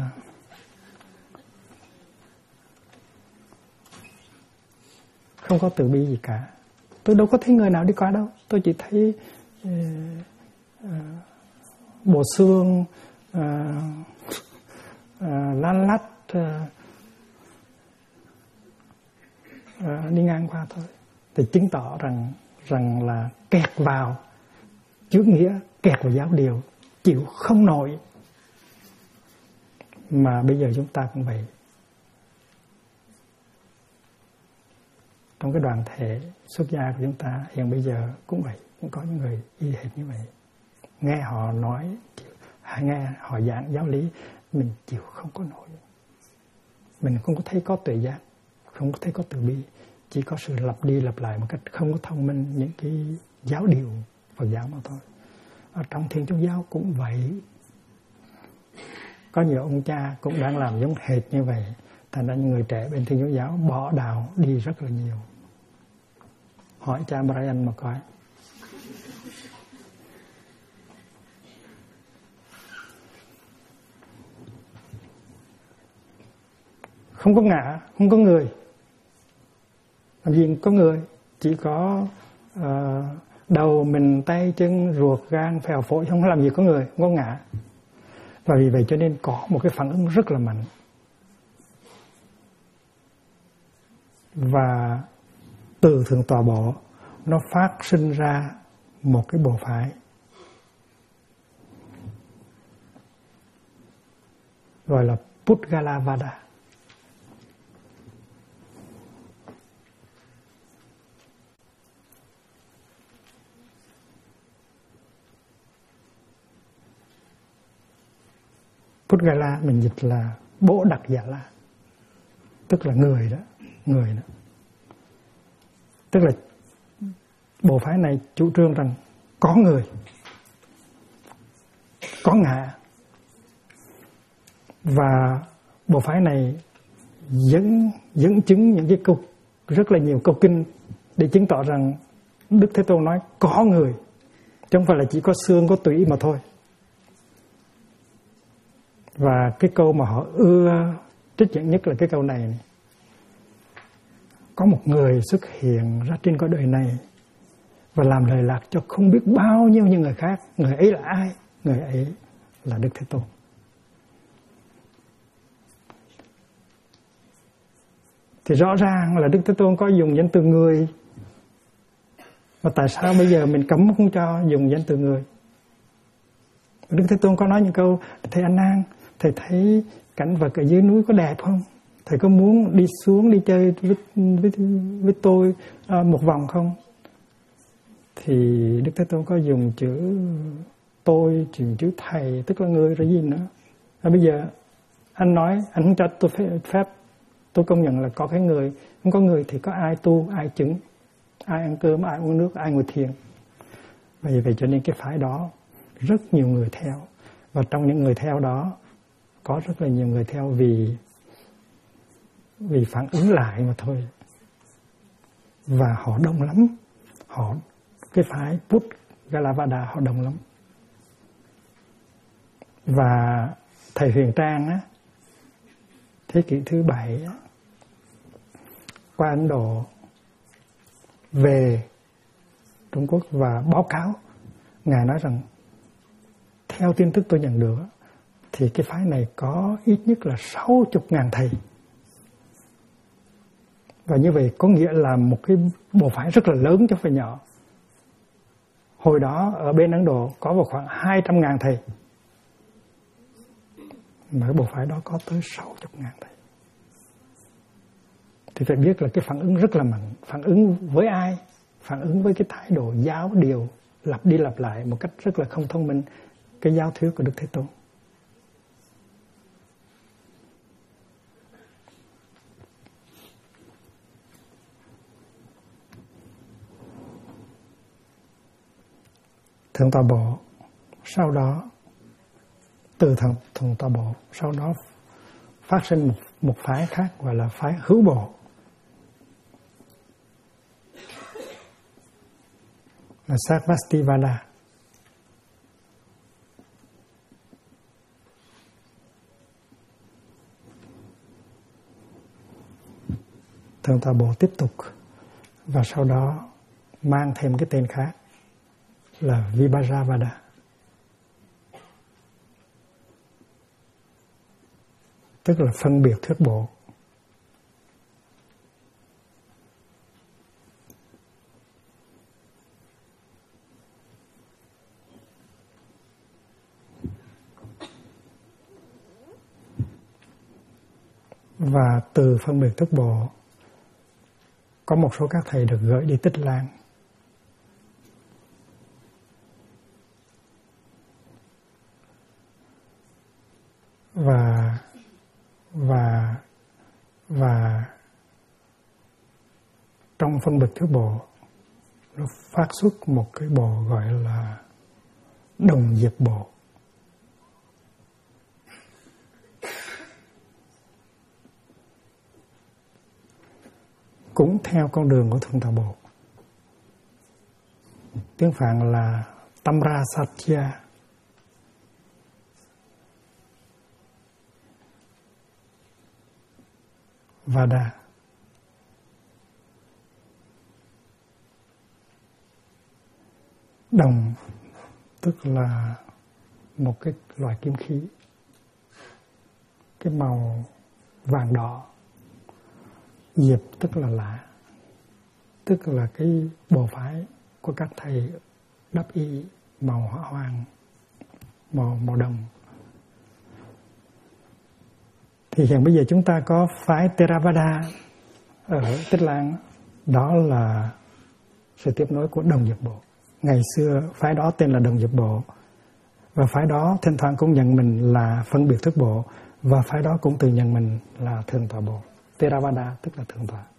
không có từ bi gì cả. Tôi đâu có thấy người nào đi qua đâu. Tôi chỉ thấy bộ xương lăn lắt đi ngang qua thôi. Thì chứng tỏ rằng là kẹt vào chữ nghĩa, kẹt vào giáo điều, chịu không nổi. Mà bây giờ chúng ta cũng vậy. Trong cái đoàn thể xuất gia của chúng ta hiện bây giờ cũng vậy, cũng có những người y hệt như vậy. Nghe họ nói, nghe họ giảng giáo lý, mình chịu không có nổi. Mình không có thấy có tuệ giác, không có thấy có từ bi, chỉ có sự lặp đi lặp lại một cách không có thông minh những cái giáo điều Phật giáo mà thôi. Ở trong Thiên Chúa giáo cũng vậy. Có nhiều ông cha cũng đang làm giống hệt như vậy. Thành ra những người trẻ bên Thiên Chúa giáo bỏ đạo đi rất là nhiều. Hỏi cha Brian mà coi. Không có ngã, không có người. Làm gì có người, chỉ có đầu mình, tay chân, ruột, gan, phèo phổi, không làm gì có người, không có ngã. Và vì vậy cho nên có một cái phản ứng rất là mạnh. Và từ Thượng Tọa Bộ nó phát sinh ra một cái bộ phái gọi là Pudgalavada. Pudgala mình dịch là Bồ Đặc Giả La, tức là người đó, người đó. Tức là bộ phái này chủ trương rằng có người, có ngã. Và bộ phái này dẫn chứng những cái câu, rất là nhiều câu kinh để chứng tỏ rằng Đức Thế Tôn nói có người, chứ không phải là chỉ có xương, có tủy mà thôi. Và cái câu mà họ ưa trích dẫn nhất là cái câu này. Có một người xuất hiện ra trên cõi đời này và làm lời lạc cho không biết bao nhiêu những người khác. Người ấy là ai? Người ấy là Đức Thế Tôn. Thì rõ ràng là Đức Thế Tôn có dùng danh từ người. Mà tại sao bây giờ mình cấm không cho dùng danh từ người? Đức Thế Tôn có nói những câu: thầy A Nan, thầy thấy cảnh vật ở dưới núi có đẹp không? Thầy có muốn đi xuống đi chơi với tôi một vòng không? Thì Đức Thế Tôn có dùng chữ tôi, chữ thầy, tức là người rồi gì nữa. Bây giờ anh nói anh không cho tôi phép, tôi công nhận là có cái người, không có người thì có ai tu, ai chứng, ai ăn cơm, ai uống nước, ai ngồi thiền. Vì vậy cho nên cái phái đó rất nhiều người theo. Và trong những người theo đó có rất là nhiều người theo vì phản ứng lại mà thôi. Và họ đông lắm. Cái phái Pudgalavada họ đông lắm. Và thầy Huyền Trang á, thế kỷ thứ 7 á, qua Ấn Độ về Trung Quốc và báo cáo, Ngài nói rằng theo tin tức tôi nhận được thì cái phái này có ít nhất là 60.000 thầy. Và như vậy có nghĩa là một cái bộ phái rất là lớn chứ không phải nhỏ. Hồi đó ở bên Ấn Độ có vào khoảng 200.000 thầy. Mà cái bộ phái đó có tới 60.000 thầy. Thì phải biết là cái phản ứng rất là mạnh. Phản ứng với ai? Phản ứng với cái thái độ giáo điều lặp đi lặp lại một cách rất là không thông minh cái giáo thuyết của Đức Thế Tôn. Thượng Tọa Bộ sau đó, từ Thượng Tọa Bộ sau đó phát sinh một phái khác gọi là phái Hữu Bộ, là Sarvastivada. Thượng Tọa Bộ tiếp tục và sau đó mang thêm cái tên khác là Vibhajavada. Tức là phân biệt thuyết bộ. Và từ phân biệt thuyết bộ, có một số các thầy được gửi đi Tích Lan. Và trong phân biệt thuyết bộ, nó phát xuất một cái bộ gọi là đồng diệp bộ. Cũng theo con đường của Thượng Tọa Bộ. Tiếng Phạn là Tamra Satya. Vada. Đồng tức là một cái loại kim khí, cái màu vàng đỏ. Diệp tức là lạ, tức là cái bộ phái của các thầy đắp y màu hỏa hoang, màu đồng. Thì hiện bây giờ chúng ta có phái Theravada ở Tích Lan, đó là sự tiếp nối của đồng diệp bộ. Ngày xưa phái đó tên là đồng diệp bộ, và phái đó thỉnh thoảng cũng nhận mình là phân biệt thuyết bộ, và phái đó cũng tự nhận mình là Thượng Tọa Bộ. Theravada tức là Thượng Tọa.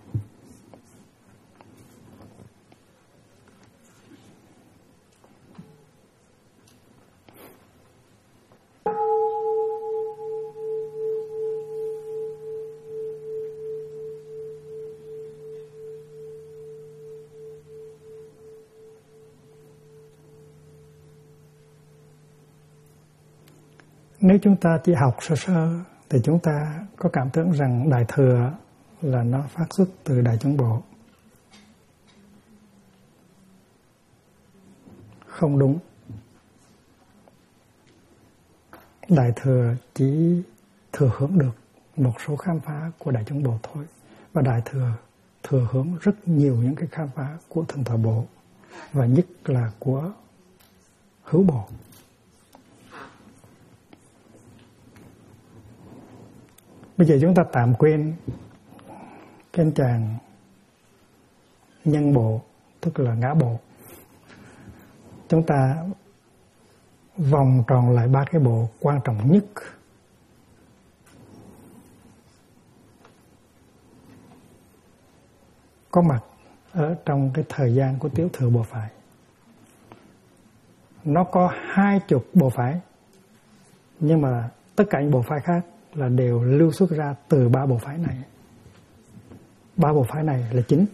Nếu chúng ta chỉ học sơ sơ thì chúng ta có cảm tưởng rằng Đại Thừa là nó phát xuất từ Đại Chúng Bộ. Không đúng. Đại Thừa chỉ thừa hưởng được một số khám phá của Đại Chúng Bộ thôi. Và Đại Thừa thừa hưởng rất nhiều những cái khám phá của Thượng Tọa Bộ, và nhất là của Hữu Bộ. Bây giờ chúng ta tạm quên cái chàng nhân bộ, tức là ngã bộ. Chúng ta vòng tròn lại ba cái bộ quan trọng nhất. Có mặt ở trong cái thời gian của Tiểu Thừa Bộ Phái. Nó có 20 bộ phái, nhưng mà tất cả những bộ phái khác là đều lưu xuất ra từ ba bộ phái này. Ba bộ phái này là chính.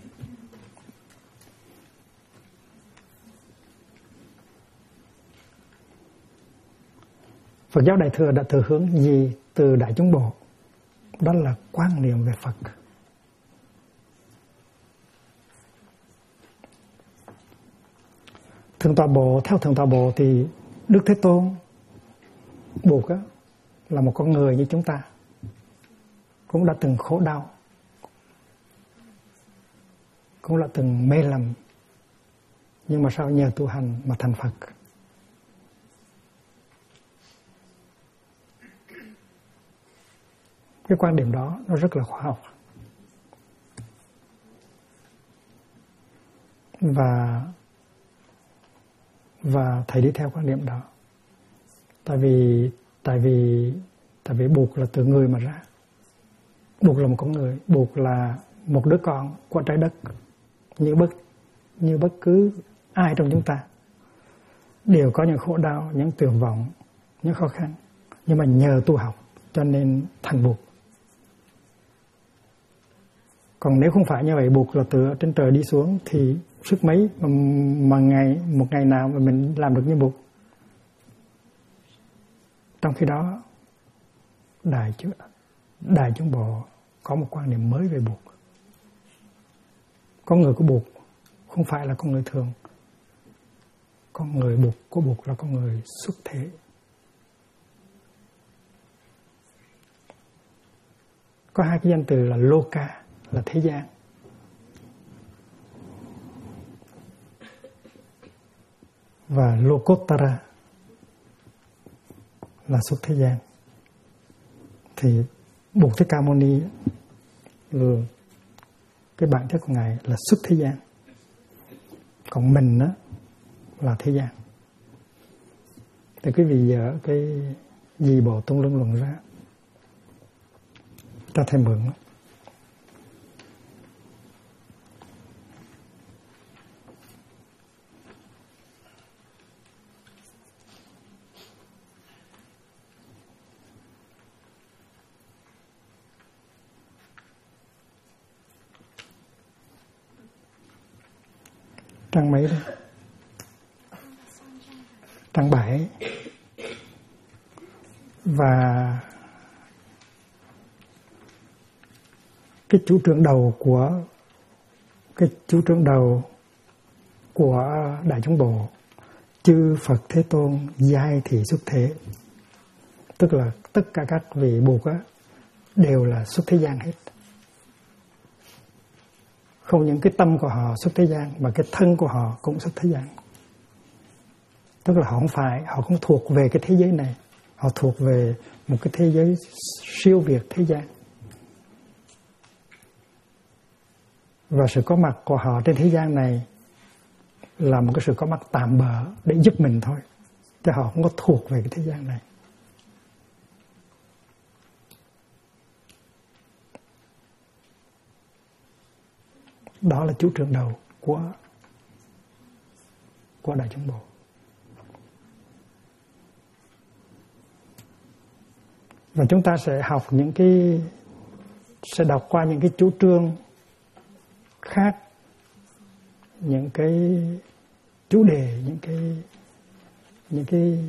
Phật giáo Đại Thừa đã thừa hưởng gì từ Đại Chúng Bộ? Đó là quan niệm về Phật. Thượng Tọa Bộ, theo Thượng Tọa Bộ thì Đức Thế Tôn buộc là một con người như chúng ta, cũng đã từng khổ đau, cũng đã từng mê lầm, nhưng mà sao nhờ tu hành mà thành Phật. Cái quan điểm đó nó rất là khoa học, và thầy đi theo quan điểm đó. Tại vì buộc là từ người mà ra. Buộc là một con người, buộc là một đứa con của trái đất, như bất cứ ai trong chúng ta đều có những khổ đau, những tuyệt vọng, những khó khăn, nhưng mà nhờ tu học cho nên thành buộc. Còn nếu không phải như vậy, buộc là từ trên trời đi xuống thì sức mấy mà một ngày nào mà mình làm được như buộc. Trong khi đó Đại Chúng Bộ có một quan niệm mới về buộc. Có người có buộc không phải là con người thường. Con người Bụt của Bụt là con người xuất thế. Có hai cái danh từ là Loka là thế gian, và Lokottara là xuất thế gian. Thì Bụt Thích Ca Mâu Ni cái bản chất của Ngài là xuất thế gian, còn mình đó là thế gian. Thì quý vị dở cái Di Bộ Tung Luân Luận ra cho thầy mượn. Trang mấy đây? Trang 7. Và cái chủ trương đầu của Đại Chúng Bộ, chư Phật Thế Tôn giai thị xuất thế, tức là tất cả các vị Bụt á đều là xuất thế gian hết. Không những cái tâm của họ xuất thế gian, mà cái thân của họ cũng xuất thế gian. Tức là họ không thuộc về cái thế giới này, họ thuộc về một cái thế giới siêu việt thế gian. Và sự có mặt của họ trên thế gian này là một cái sự có mặt tạm bợ để giúp mình thôi, chứ họ không có thuộc về cái thế gian này. Đó là chủ trương đầu của Đại Chúng Bộ. Và chúng ta sẽ học sẽ đọc qua những cái chủ trương khác, những cái chủ đề, những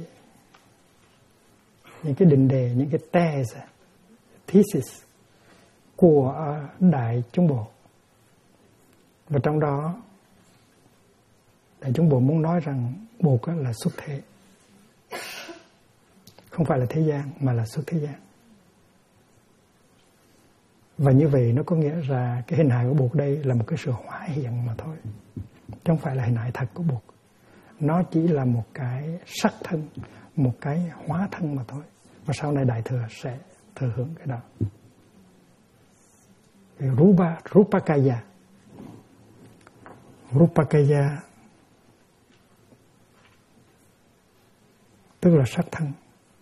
cái định đề, những cái thesis của Đại Chúng Bộ. Và trong đó Đại Chúng Bộ muốn nói rằng Bụt là xuất thế, không phải là thế gian mà là xuất thế gian. Và như vậy nó có nghĩa là cái hình hài của Bụt đây là một cái sự hóa hiện mà thôi, chứ không phải là hình hài thật của Bụt. Nó chỉ là một cái sắc thân, một cái hóa thân mà thôi. Và sau này Đại Thừa sẽ thừa hưởng cái đó. Rupakaya. Rupakaya tức là sắc thân.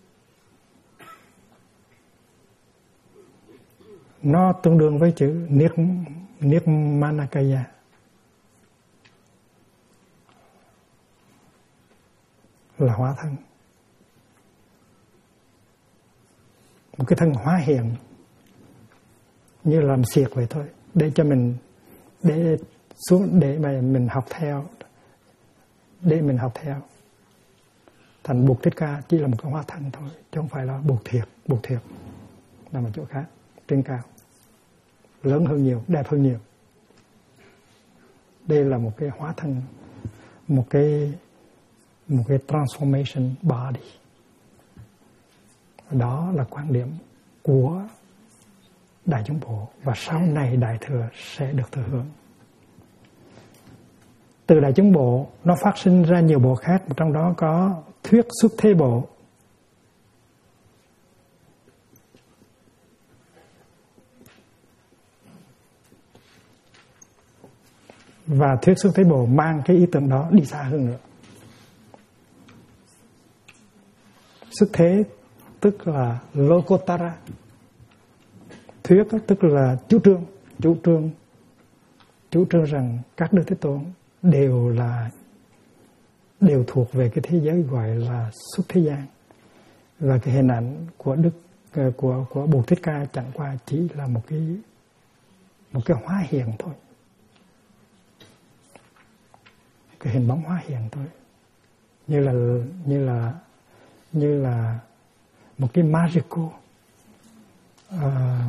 Nó tương đương với chữ Nirmanakaya. Là hóa thân. Một cái thân hóa hiện, như làm xiệt vậy thôi, để cho mình để mà mình học theo, để mình học theo. Thành Bụt Thích Ca chỉ là một cái hóa thân thôi, chứ không phải là Bụt thiệt nằm ở chỗ khác, trên cao, lớn hơn nhiều, đẹp hơn nhiều. Đây là một cái hóa thân, một cái transformation body. Đó là quan điểm của Đại Chúng Bộ, và sau này Đại Thừa sẽ được thừa hưởng. Từ Đại Chúng Bộ nó phát sinh ra nhiều bộ khác, trong đó có thuyết xuất thế bộ. Và thuyết xuất thế bộ mang cái ý tưởng đó đi xa hơn nữa. Xuất thế tức là Lokottara. Thuyết tức là chủ trương rằng các Đức Thế Tôn đều thuộc về cái thế giới gọi là xuất thế gian. Và cái hình ảnh của Bụt Thích Ca chẳng qua chỉ là một cái hóa hiện thôi. Cái hình bóng hóa hiện thôi. Như là một cái magical,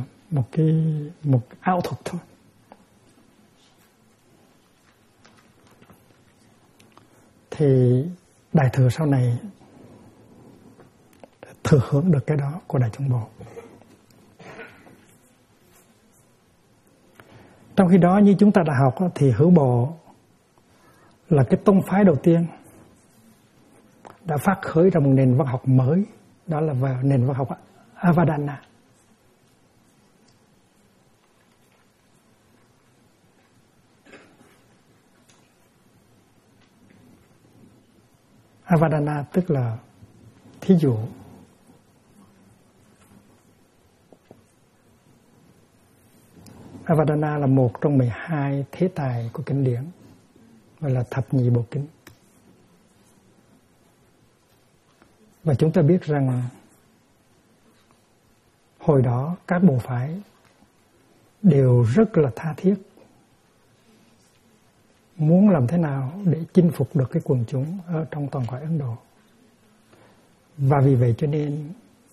một ảo thuật thôi. thì Đại Thừa sau này thừa hưởng được cái đó của Đại Chúng Bộ. Trong khi đó như chúng ta đã học thì Hữu Bộ là cái tông phái đầu tiên đã phát khởi ra một nền văn học mới, đó là về nền văn học Avadana. Avadana tức là thí dụ. Avadana là một trong 12 thế tài của kinh điển, gọi là thập nhị bộ kinh. Và chúng ta biết rằng hồi đó các bộ phái đều rất là tha thiết muốn làm thế nào để chinh phục được cái quần chúng ở trong toàn cõi Ấn Độ. Và vì vậy cho nên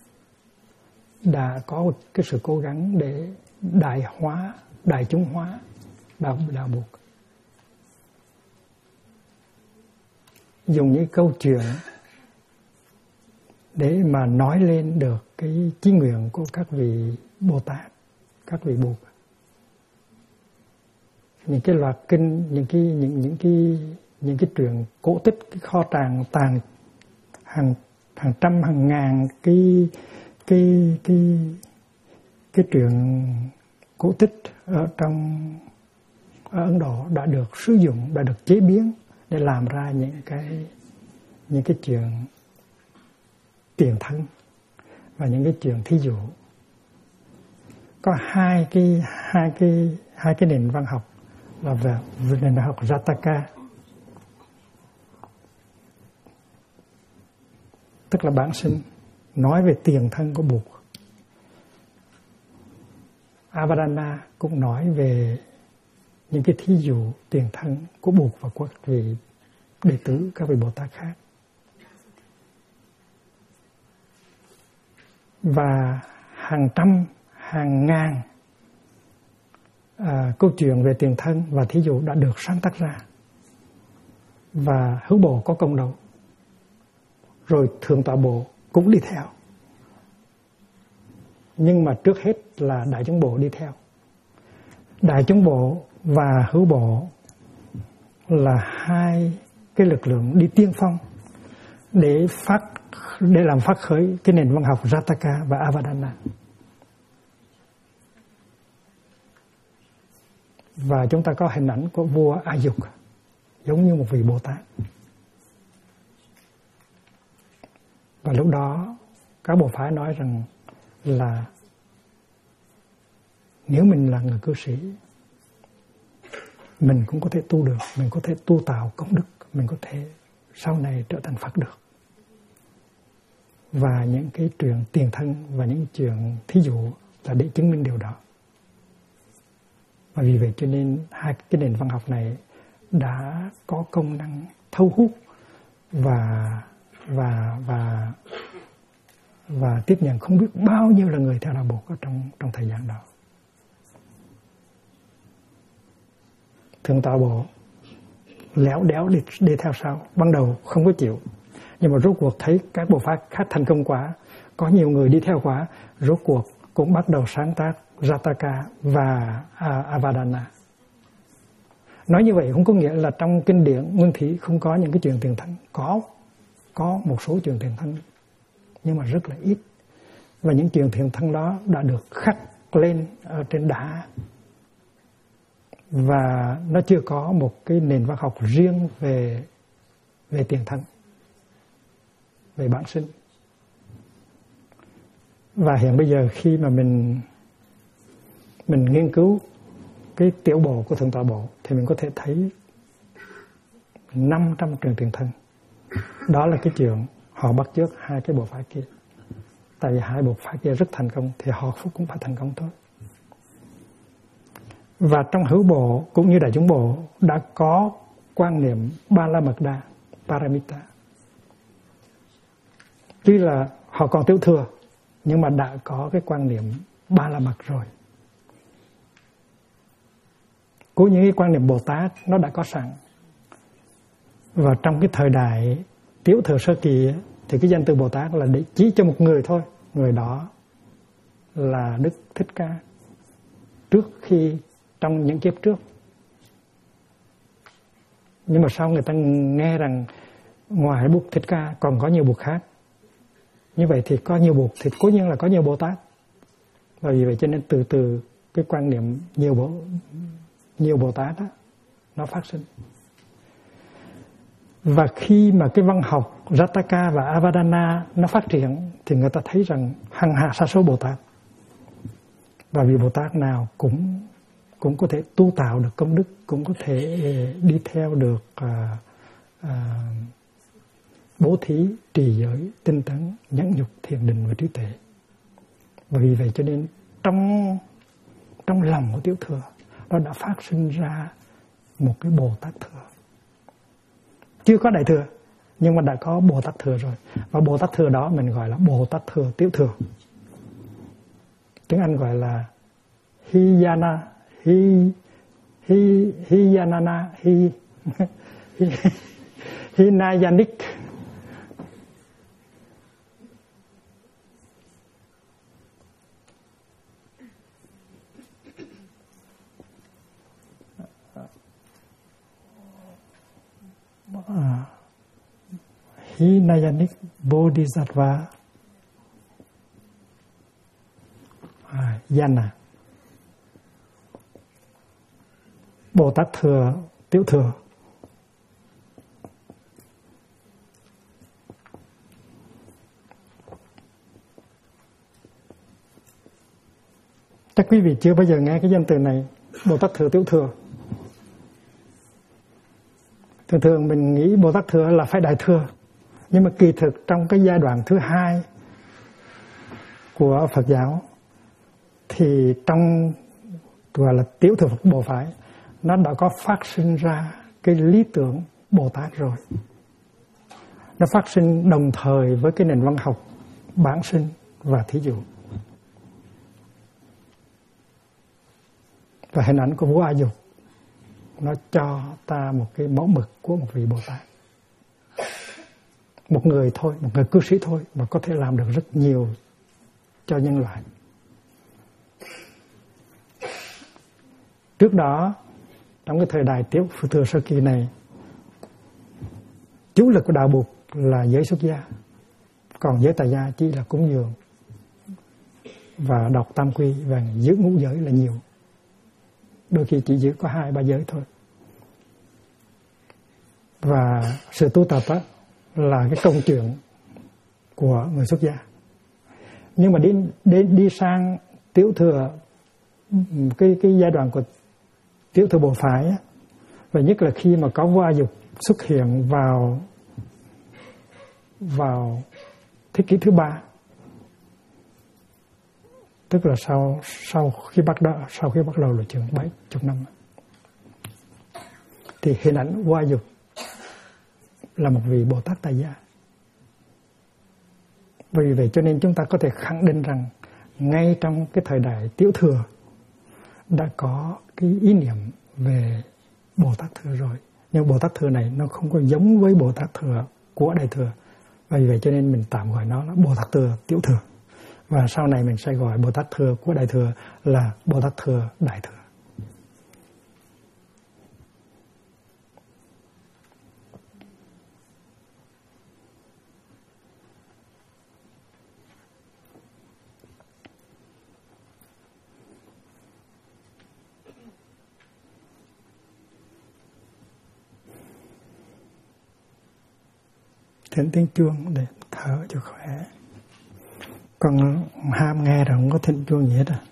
đã có cái sự cố gắng để đại chúng hóa đạo Buộc. Dùng những câu chuyện để mà nói lên được cái chí nguyện của các vị Bồ Tát, các vị Buộc. Những cái loạt kinh, những cái truyện cổ tích, cái kho tàng hàng trăm hàng ngàn cái truyện cổ tích ở Ấn Độ đã được sử dụng, đã được chế biến để làm ra những cái chuyện tiền thân và những cái chuyện thí dụ. Có hai cái nền văn học là về nền văn học Jataka, tức là bản sinh, nói về tiền thân của Bụt. Avadana cũng nói về những cái thí dụ tiền thân của Bụt và của các vị đệ tử, các vị Bồ Tát khác. Và hàng trăm, hàng ngàn câu chuyện về tiền thân và thí dụ đã được sáng tác ra. Và Hữu Bộ có công đầu, rồi Thượng Tọa Bộ cũng đi theo. Nhưng mà trước hết là Đại Chúng Bộ đi theo. Đại Chúng Bộ và Hữu Bộ là hai cái lực lượng đi tiên phong để làm phát khởi cái nền văn học Jataka và Avadana. Và chúng ta có hình ảnh của vua A Dục giống như một vị Bồ Tát. Và lúc đó các bộ phái nói rằng là nếu mình là người cư sĩ, mình cũng có thể tu được, mình có thể tu tạo công đức, mình có thể sau này trở thành Phật được. Và những cái chuyện tiền thân và những chuyện thí dụ là để chứng minh điều đó. Và vì vậy cho nên hai cái nền văn học này đã có công năng thu hút và tiếp nhận không biết bao nhiêu là người theo đạo Bụt ở trong thời gian đó. Thượng Tọa Bộ léo đéo đi theo sau, ban đầu không có chịu, nhưng mà rốt cuộc thấy các bộ phái khác thành công quá, có nhiều người đi theo quá, rốt cuộc cũng bắt đầu sáng tác Jataka và Avadana. Nói như vậy không có nghĩa là trong kinh điển Nguyên Thủy không có những cái chuyện tiền thân, có một số chuyện tiền thân nhưng mà rất là ít. Và những chuyện tiền thân đó đã được khắc lên ở trên đá. Và nó chưa có một cái nền văn học riêng về tiền thân, về bản sinh. Và hiện bây giờ khi mà mình nghiên cứu cái tiểu bộ của Thượng Tọa Bộ thì mình có thể thấy 500 trường tiền thân. Đó là cái chuyện họ bắt chước hai cái bộ phái kia. Tại vì hai bộ phái kia rất thành công thì họ cũng phải thành công thôi. Và trong Hữu Bộ cũng như Đại Chúng Bộ đã có quan niệm Ba La Mật Đa, Paramita. Tuy là họ còn tiểu thừa nhưng mà đã có cái quan niệm Ba La Mật rồi. Của những cái quan niệm Bồ Tát nó đã có sẵn. Và trong cái thời đại Tiểu Thừa sơ kỳ thì cái danh từ Bồ Tát là để chỉ cho một người thôi. Người đó là Đức Thích Ca trước khi, trong những kiếp trước. Nhưng mà sau người ta nghe rằng ngoài Bụt Thích Ca còn có nhiều Bụt khác. Như vậy thì có nhiều Bụt thì cố nhiên là có nhiều Bồ Tát. Và vì vậy cho nên từ từ cái quan niệm nhiều Bồ Tát đó, nó phát sinh. Và khi mà cái văn học Rataka và Avadana nó phát triển thì người ta thấy rằng hằng hà sa số Bồ Tát. Và vì Bồ Tát nào cũng có thể tu tạo được công đức, cũng có thể đi theo được bố thí, trì giới, tinh tấn, nhẫn nhục, thiền định và trí tuệ. Và vì vậy cho nên trong lòng của Tiểu Thừa nó đã phát sinh ra một cái Bồ Tát Thừa. Chưa có Đại Thừa, nhưng mà đã có Bồ Tát Thừa rồi. Và Bồ Tát Thừa đó mình gọi là Bồ Tát Thừa Tiểu Thừa. Tiếng Anh gọi là Hinayanic. Hinayanic Bodhisattva Yana. Bồ Tát Thừa Tiểu Thừa. Chắc quý vị chưa bao giờ nghe cái danh từ này, Bồ Tát Thừa Tiểu Thừa. Thường thường mình nghĩ Bồ Tát Thừa là phải Đại Thừa. Nhưng mà kỳ thực trong cái giai đoạn thứ hai của Phật giáo thì trong gọi là Tiểu Thừa Phật Bồ Phái nó đã có phát sinh ra cái lý tưởng Bồ Tát rồi. Nó phát sinh đồng thời với cái nền văn học bản sinh và thí dụ. Và hình ảnh của vua A Dục nó cho ta một cái mẫu mực của một vị Bồ Tát. Một người thôi, một người cư sĩ thôi mà có thể làm được rất nhiều cho nhân loại. Trước đó, trong cái thời đại Tiểu Thừa sơ kỳ này, chủ lực của đạo Bụt là giới xuất gia, còn giới tại gia chỉ là cúng dường và đọc tam quy và giữ ngũ giới là nhiều. Đôi khi chỉ giữ có 2-3 giới thôi. Và sự tu tập á, là cái công chuyện của người xuất gia. Nhưng mà đi sang Tiểu Thừa, cái giai đoạn của Tiểu Thừa Bồ Phái á, và nhất là khi mà có vua A Dục xuất hiện vào thế kỷ thứ 3, tức là sau khi bắt đầu là chừng 70 năm, thì hình ảnh vua A Dục là một vị Bồ Tát tại gia. Vì vậy cho nên chúng ta có thể khẳng định rằng ngay trong cái thời đại Tiểu Thừa đã có cái ý niệm về Bồ Tát Thừa rồi. Nhưng Bồ Tát Thừa này nó không có giống với Bồ Tát Thừa của Đại Thừa. Và vì vậy cho nên mình tạm gọi nó là Bồ Tát Thừa Tiểu Thừa. Và sau này mình sẽ gọi Bồ Tát Thừa của Đại Thừa là Bồ Tát Thừa Đại Thừa. Thỉnh tiếng chuông để thở cho khỏe. Còn ham nghe rồi không có thỉnh chuông gì hết à.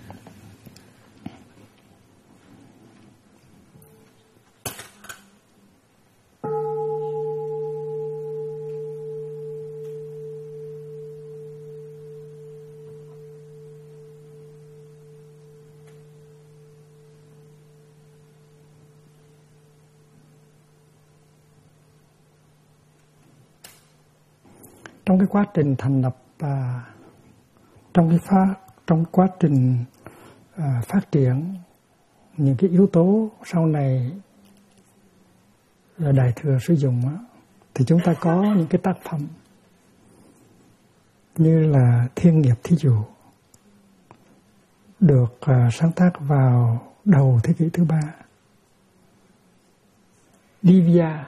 Trong cái quá trình thành lập, trong quá trình phát triển những cái yếu tố sau này Đại Thừa sử dụng thì chúng ta có những cái tác phẩm như là Thiên Nghiệp thí dụ, được sáng tác vào đầu thế kỷ thứ 3. Divya,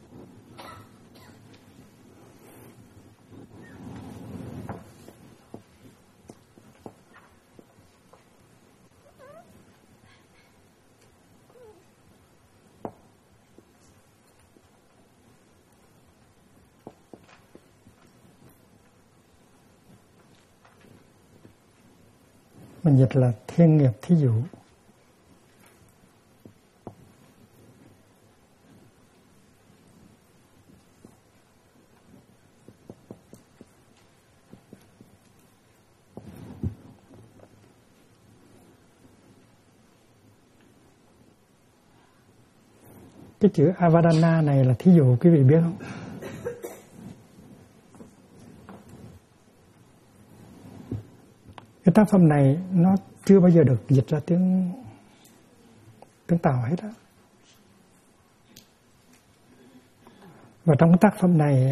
mình dịch là Thiên Nghiệp thí dụ. Cái chữ Avadana này là thí dụ, quý vị biết không? Cái tác phẩm này nó chưa bao giờ được dịch ra tiếng Tàu hết á. Và trong cái tác phẩm này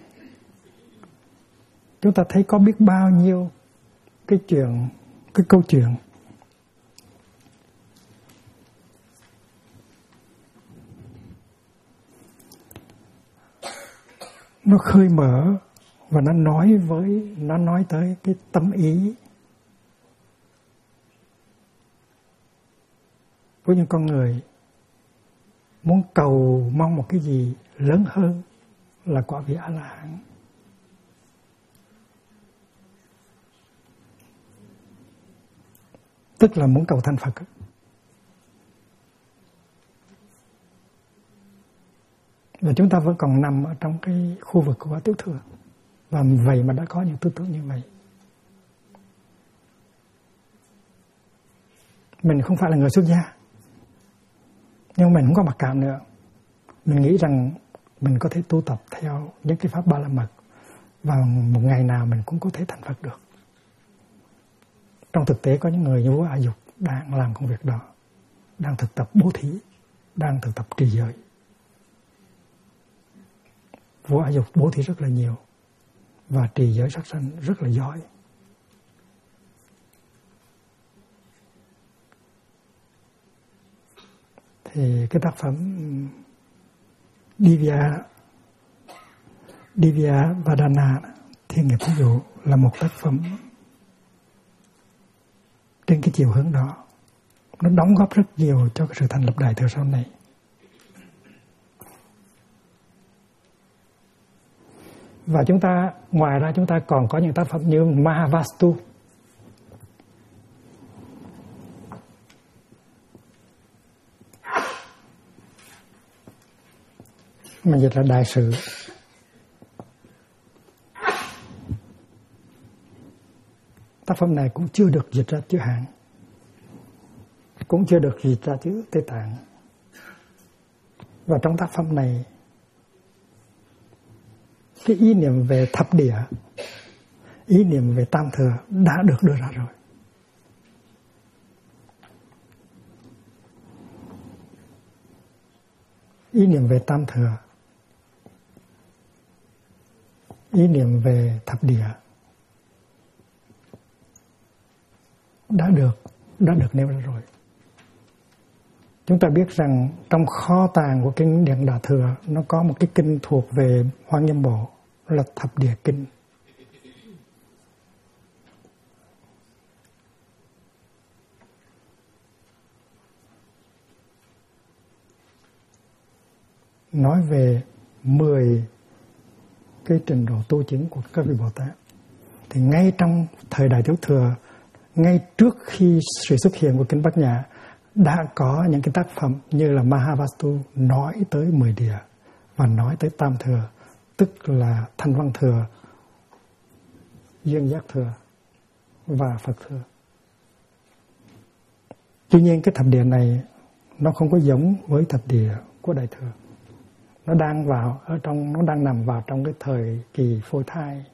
chúng ta thấy có biết bao nhiêu cái câu chuyện nó khơi mở và nó nói tới cái tâm ý của những con người muốn cầu mong một cái gì lớn hơn là quả vị A-la-hán. Tức là muốn cầu thành Phật. Và chúng ta vẫn còn nằm ở trong cái khu vực của Tiểu Thừa. Và vậy mà đã có những tư tưởng như vậy. Mình không phải là người xuất gia, nhưng mình không có mặc cảm nữa. Mình nghĩ rằng mình có thể tu tập theo những cái pháp Ba La Mật, và một ngày nào mình cũng có thể thành Phật được. Trong thực tế có những người như vua A Dục đang làm công việc đó, đang thực tập bố thí, đang thực tập trì giới. Vua A Dục bố thí rất là nhiều và trì giới sát sanh rất là giỏi. Thì cái tác phẩm Divya Vadana, Thiên Nghiệp thí dụ, là một tác phẩm trên cái chiều hướng đó. Nó đóng góp rất nhiều cho cái sự thành lập Đại Thừa sau này. Và chúng ta, ngoài ra chúng ta còn có những tác phẩm như Mahavastu. Mình dịch là đại sự. Tác phẩm này cũng chưa được dịch ra chữ Hán, cũng chưa được dịch ra chữ Tây Tạng. Và trong tác phẩm này, cái ý niệm về thập địa, ý niệm về tam thừa đã được đưa ra rồi. Ý niệm về tam thừa, ý niệm về thập địa đã được nêu ra rồi. Chúng ta biết rằng trong kho tàng của kinh Điển Đại Thừa nó có một cái kinh thuộc về Hoằng Nghiêm Bộ là Thập Địa Kinh. Nói về 10 cái trình độ tu chứng của các vị Bồ Tát. Thì ngay trong thời Đại Tiểu Thừa, ngay trước khi sự xuất hiện của kinh Bát Nhã, đã có những cái tác phẩm như là Mahavastu nói tới 10 địa và nói tới tam thừa, tức là Thanh Văn Thừa, Duyên Giác Thừa và Phật Thừa. Tuy nhiên cái thập địa này nó không có giống với thập địa của Đại Thừa. Nó đang nằm vào trong cái thời kỳ phôi thai.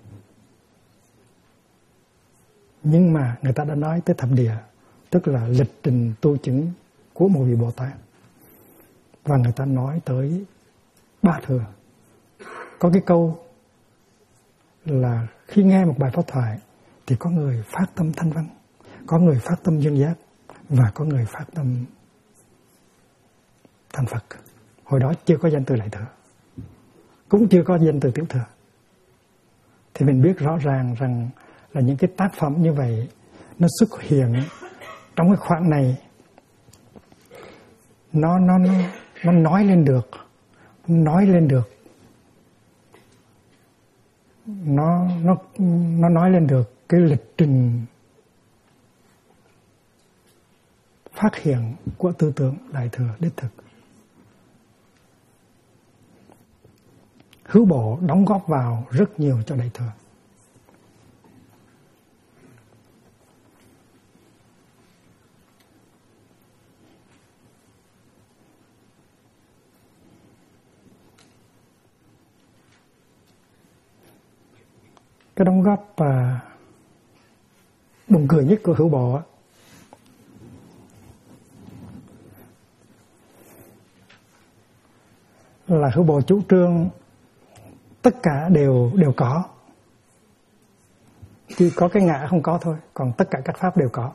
Nhưng mà người ta đã nói tới thập địa, tức là lịch trình tu chứng của một vị Bồ Tát. Và người ta nói tới Ba thừa. Có cái câu là khi nghe một bài pháp thoại thì có người phát tâm thanh văn, có người phát tâm duyên giác, và có người phát tâm thành Phật. Hồi đó chưa có danh từ Đại Thừa, cũng chưa có danh từ Tiểu Thừa. Thì mình biết rõ ràng rằng là những cái tác phẩm như vậy nó xuất hiện trong cái khoảng này, nó nói lên được, nó nói lên được cái lịch trình phát hiện của tư tưởng Đại Thừa đích thực. Hữu Bộ đóng góp vào rất nhiều cho Đại Thừa. Cái đóng góp buồn cười nhất của Hữu Bộ là Hữu Bộ chủ trương tất cả đều có, chỉ có cái ngã không có thôi, còn tất cả các pháp đều có.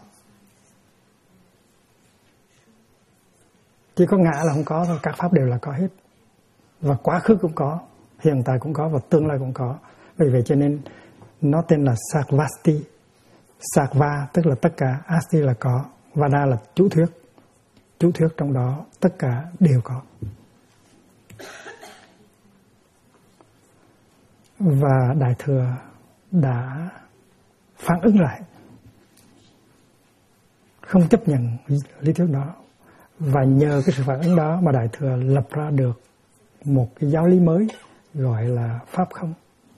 Chỉ có ngã là không có thôi, các pháp đều là có hết. Và quá khứ cũng có, hiện tại cũng có, và tương lai cũng có. Vì vậy cho nên nó tên là Sarvasti. Sarva tức là tất cả, Asti là có, Vada là chủ thuyết. Chủ thuyết trong đó tất cả đều có. Và Đại Thừa đã phản ứng lại, không chấp nhận lý thuyết đó. Và nhờ cái sự phản ứng đó mà Đại Thừa lập ra được một cái giáo lý mới gọi là Pháp không.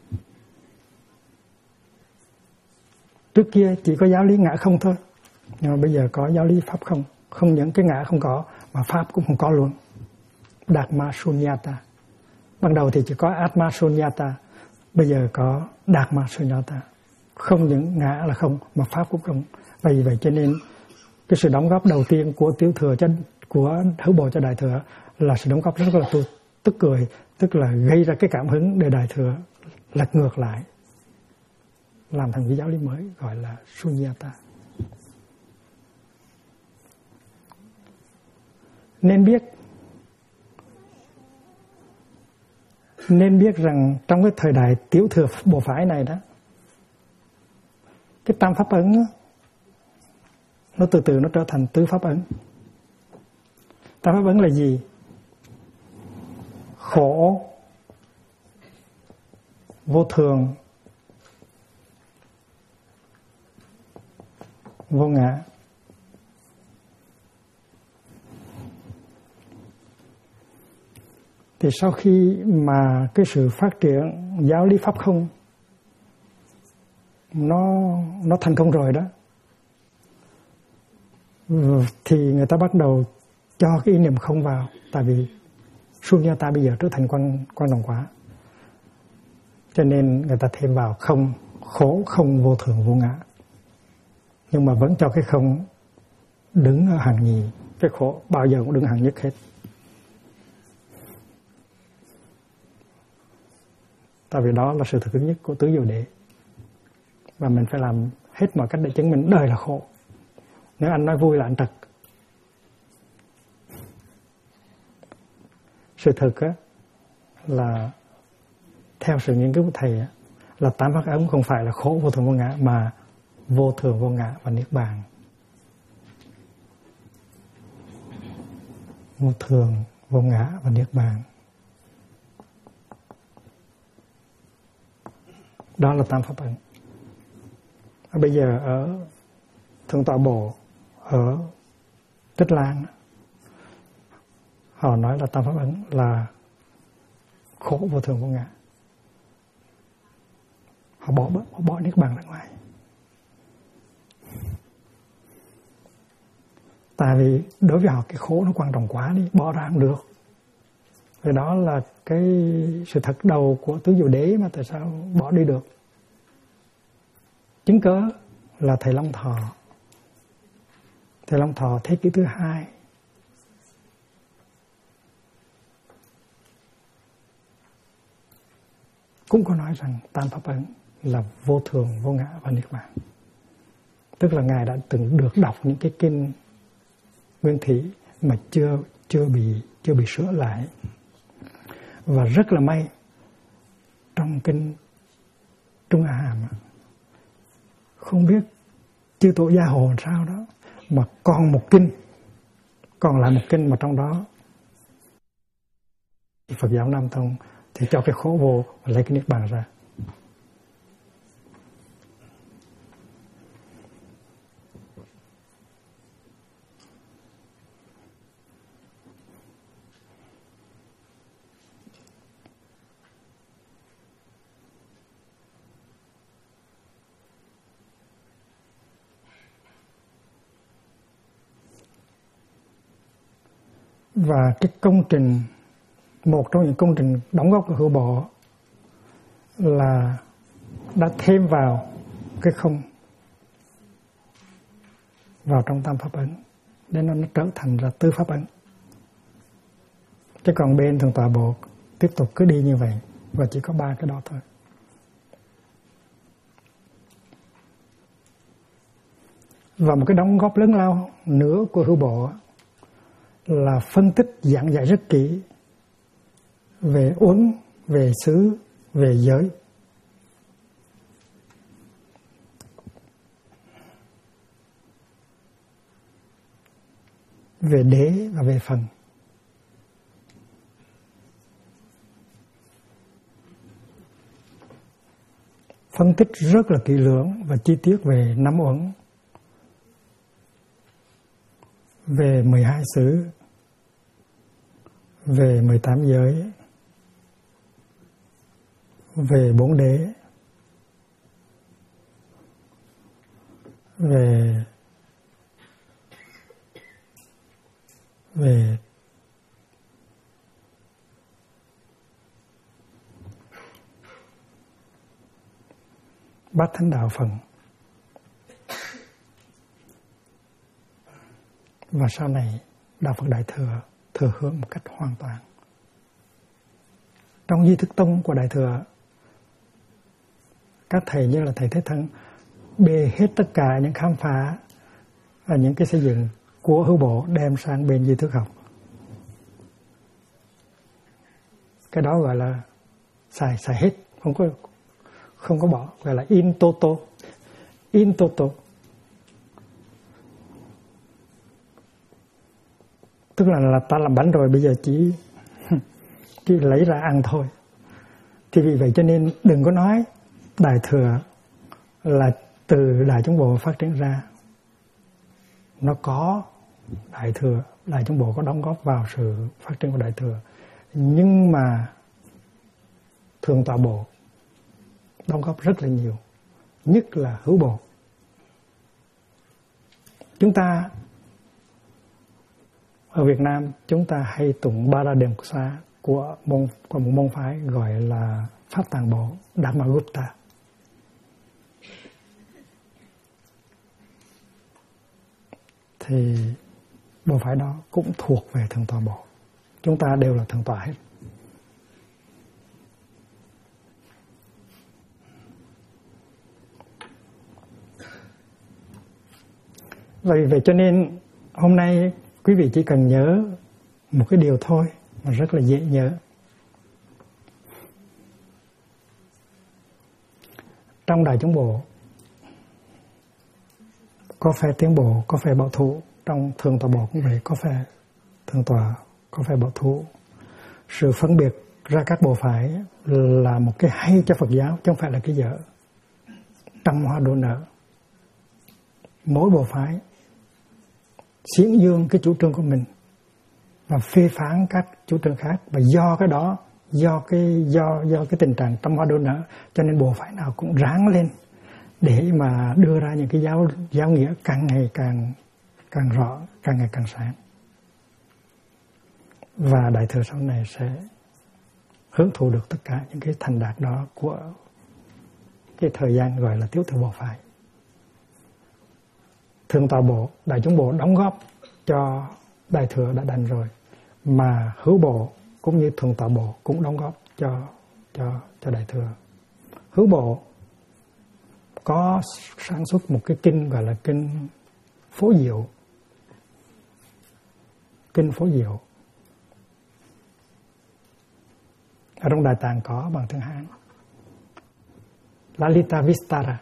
Trước kia chỉ có giáo lý ngã không thôi, nhưng mà bây giờ có giáo lý Pháp không. Không những cái ngã không có, mà Pháp cũng không có luôn. Dharma Sunyata. Ban đầu thì chỉ có Atma Sunyata, bây giờ có Dharma Sunyata. Không những ngã là không, mà Pháp cũng không. Vì vậy cho nên cái sự đóng góp đầu tiên của Tiểu Thừa của Hữu Bộ cho Đại Thừa là sự đóng góp rất là tức cười, tức là gây ra cái cảm hứng để Đại Thừa lật ngược lại, làm thành cái giáo lý mới gọi là Sunyata. Nên biết rằng trong cái thời đại Tiểu Thừa Bộ Phái này đó, cái tam pháp ấn đó, nó từ từ nó trở thành tứ pháp ấn. Tam pháp ấn là gì? Khổ, vô thường, vô ngã. Thì sau khi mà cái sự phát triển giáo lý Pháp không nó thành công rồi đó, thì người ta bắt đầu cho cái ý niệm không vào. Tại vì Sunyata bây giờ trở thành quan đồng quả, cho nên người ta thêm vào không, khổ, không, vô thường, vô ngã. Nhưng mà vẫn cho cái không đứng ở hàng nhì, cái khổ bao giờ cũng đứng hàng nhất hết. Tại vì đó là sự thực nhất của tứ diệu đế, và mình phải làm hết mọi cách để chứng minh đời là khổ. Nếu anh nói vui là anh trật. Sự thực á, là theo sự nghiên cứu của thầy á, là tám pháp ấn không phải là khổ, vô thường, vô ngã, mà vô thường, vô ngã và niết bàn. Vô thường, vô ngã và niết bàn. Đó là tam pháp ấn. Bây giờ ở Thượng tọa Bộ ở Tích Lan, họ nói là tam pháp ấn là khổ, vô thường, vô ngã. Họ bỏ niết bàn ra ngoài. Tại vì đối với họ cái khổ nó quan trọng quá đi, bỏ ra không được. Vì đó là cái sự thật đầu của tứ diệu đế mà tại sao bỏ đi được. Chứng cớ là thầy Long Thọ. Thầy Long Thọ thế kỷ thứ 2 cũng có nói rằng tam pháp ấn là vô thường, vô ngã và niết bàn. Tức là Ngài đã từng được đọc những cái kinh nguyên thủy mà chưa bị sửa lại. Và rất là may trong kinh Trung A Hàm không biết chư tổ gia hộ làm sao đó mà còn lại một kinh mà trong đó Phật giáo Nam Tông thì cho cái khổ vô và lấy cái niết bàn ra. Và cái công trình, một trong những công trình đóng góp của Hữu Bộ là đã thêm vào cái không vào trong tam pháp ấn, nên nó trở thành là tứ pháp ấn. Chứ còn bên Thượng Tọa Bộ tiếp tục cứ đi như vậy và chỉ có 3 cái đó thôi. Và một cái đóng góp lớn lao nữa của Hữu Bộ là phân tích giảng dạy rất kỹ về uẩn, về xứ, về giới. Về đế và về phần. Phân tích rất là kỹ lưỡng và chi tiết về 5 uẩn, về 12 xứ, về 18 giới, về 4 đế, về bát thánh đạo phần. Và sau này Đạo Phật Đại Thừa thừa hưởng một cách hoàn toàn. Trong Di Thức Tông của Đại Thừa, các thầy như là thầy Thế Thân bê hết tất cả những khám phá và những cái xây dựng của Hữu Bộ đem sang bên Di Thức học. Cái đó gọi là xài hết, không có bỏ, gọi là in toto. Tức là ta làm bánh rồi, bây giờ chỉ lấy ra ăn thôi. Thì vì vậy cho nên đừng có nói Đại Thừa là từ Đại Chúng Bộ phát triển ra. Nó có Đại Thừa, Đại Chúng Bộ có đóng góp vào sự phát triển của Đại Thừa. Nhưng mà Thượng Tọa Bộ đóng góp rất là nhiều, nhất là Hữu Bộ. Chúng ta ở Việt Nam chúng ta hay tụng Ba La Đề Mục Xá của một môn phái gọi là Pháp Tạng Bộ Dhammagupta. Thì bộ phái đó cũng thuộc về Thượng Tọa Bộ. Chúng ta đều là Thượng Tọa hết. Vậy cho nên hôm nay quý vị chỉ cần nhớ một cái điều thôi mà rất là dễ nhớ. Trong Đại Chúng Bộ có phe tiến bộ, có phe bảo thủ. Trong Thượng Tọa Bộ cũng vậy, có phe Thượng Tọa, có phe bảo thủ. Sự phân biệt ra các bộ phái là một cái hay cho Phật giáo, chứ không phải là cái dở. Trăm hoa đua nở. Mỗi bộ phái xiển dương cái chủ trương của mình và phê phán các chủ trương khác, và do cái đó, do cái tình trạng trăm hoa đua nở, cho nên bộ phái nào cũng ráng lên để mà đưa ra những cái giáo nghĩa càng ngày càng rõ, càng ngày càng sáng. Và Đại Thừa sau này sẽ hưởng thụ được tất cả những cái thành đạt đó của cái thời gian gọi là Tiểu Thừa Bộ phái. Thượng Tọa Bộ, Đại Chúng Bộ đóng góp cho Đại Thừa đã đành rồi, mà Hữu Bộ cũng như Thượng Tọa Bộ cũng đóng góp cho cho Đại Thừa. Hữu Bộ có sản xuất một cái kinh gọi là kinh Phổ Diệu. Kinh Phổ Diệu ở trong Đại Tạng có bằng tiếng Hán, Lalita Vistara.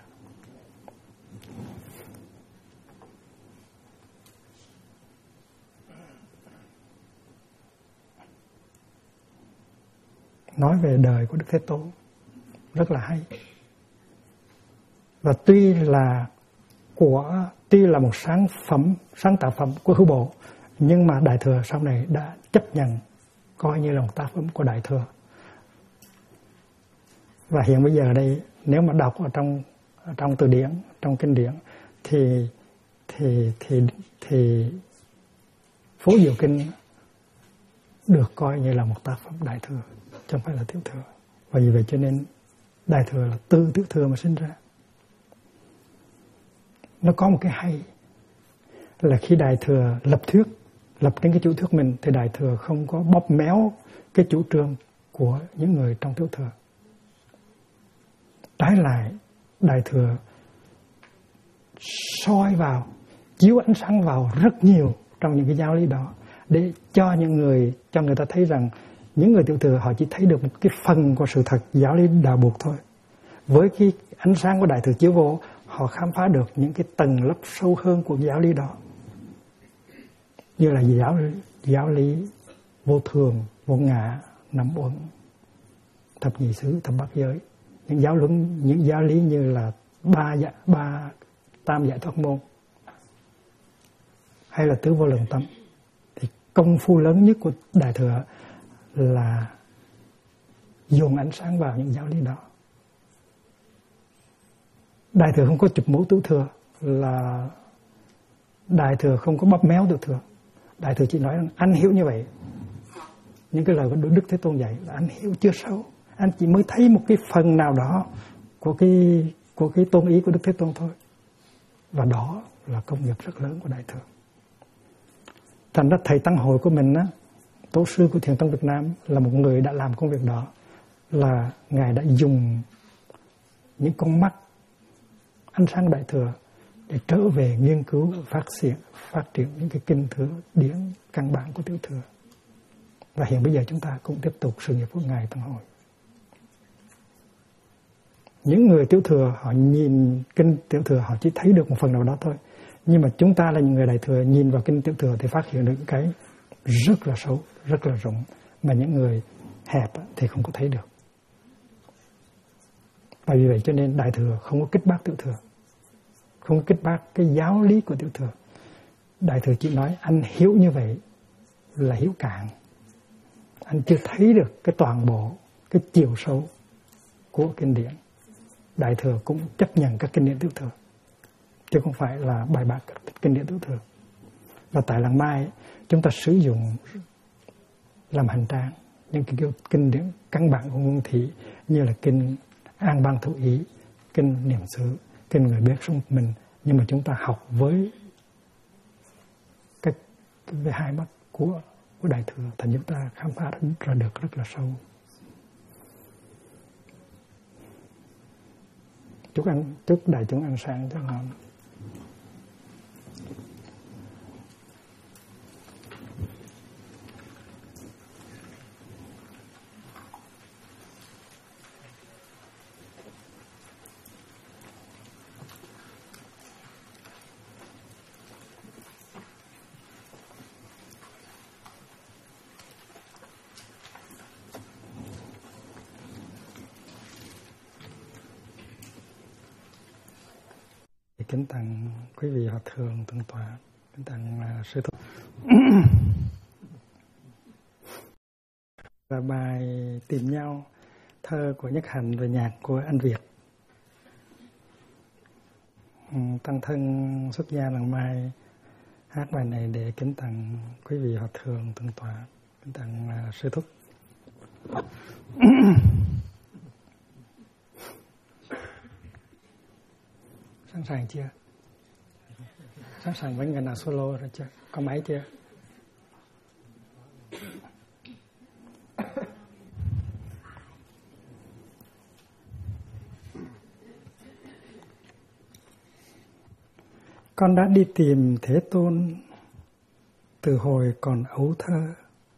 Nói về đời của Đức Thế Tôn rất là hay. Và tuy là một sáng tạo phẩm của Hữu Bộ, nhưng mà Đại Thừa sau này đã chấp nhận coi như là một tác phẩm của Đại Thừa. Và hiện bây giờ đây, nếu mà đọc ở trong từ điển, trong kinh điển thì Phổ Diệu Kinh được coi như là một tác phẩm Đại Thừa, chứ không phải là Tiểu Thừa. Và vì vậy cho nên Đại Thừa là từ Tiểu Thừa mà sinh ra. Nó có một cái hay là khi Đại Thừa lập đến cái chủ thuyết mình, thì Đại Thừa không có bóp méo cái chủ trương của những người trong Tiểu Thừa. Trái lại, Đại Thừa soi vào, chiếu ánh sáng vào rất nhiều trong những cái giáo lý đó, để cho người ta thấy rằng những người Tiểu Thừa họ chỉ thấy được một cái phần của sự thật giáo lý đạo buộc thôi. Với cái ánh sáng của Đại Thừa chiếu vô, họ khám phá được những cái tầng lớp sâu hơn của giáo lý đó, như là giáo lý vô thường, vô ngã, năm uẩn, thập nhị xứ, thập bát giới, những giáo lý như là tam giải thoát môn hay là tứ vô lượng tâm. Thì công phu lớn nhất của Đại Thừa là dồn ánh sáng vào những giáo lý đó. Đại Thừa không có chụp mũ Tiểu Thừa, là Đại Thừa không có bóp méo Tiểu Thừa. Đại Thừa chỉ nói rằng anh hiểu như vậy. Những cái lời của Đức Thế Tôn dạy là anh hiểu chưa sâu, anh chỉ mới thấy một cái phần nào đó của cái tôn ý của Đức Thế Tôn thôi. Và đó là công nghiệp rất lớn của Đại Thừa. Thành ra thầy tăng hội của mình á, tổ sư của Thiền tông Việt Nam là một người đã làm công việc đó, là Ngài đã dùng những con mắt ánh sáng Đại Thừa để trở về nghiên cứu phát triển những cái kinh thừa điển căn bản của Tiểu Thừa. Và hiện bây giờ chúng ta cũng tiếp tục sự nghiệp của Ngài Tăng Hội. Những người Tiểu Thừa họ nhìn kinh Tiểu Thừa họ chỉ thấy được một phần nào đó thôi. Nhưng mà chúng ta là những người Đại Thừa nhìn vào kinh Tiểu Thừa thì phát hiện được cái rất là sâu, rất là rộng, mà những người hẹp thì không có thấy được. Và vì vậy cho nên Đại Thừa không có kích bác Tiểu Thừa, không có kích bác cái giáo lý của Tiểu Thừa. Đại Thừa chỉ nói anh hiểu như vậy là hiểu cạn, anh chưa thấy được cái toàn bộ, cái chiều sâu của kinh điển. Đại Thừa cũng chấp nhận các kinh điển Tiểu Thừa, chứ không phải là bài bác các kinh điển Tiểu Thừa. Và tại Làng Mai chúng ta sử dụng làm hành trang những cái kinh điển căn bản của Nguyên Thủy, như là kinh An Bang Thủ Ý, kinh Niệm Xứ, kinh Người Biết Sống Một Mình. Nhưng mà chúng ta học với hai mắt của Đại Thừa, thành chúng ta khám phá ra được rất là sâu. Chúc đại chúng ăn sáng cho ngon. Kính tặng quý vị Hòa Thượng Thượng Tọa, kính tặng sư thúc. Và bài Tìm Nhau, thơ của Nhất Hạnh và nhạc của anh Việt. Tăng thân xuất gia Làng Mai hát bài này để kính tặng quý vị Hòa Thượng Thượng Tọa, kính tặng sư thúc. Sẵn sàng chưa? Sẵn sàng với ngày nào solo rồi chưa? Có máy chưa? Con đã đi tìm Thế Tôn từ hồi còn ấu thơ.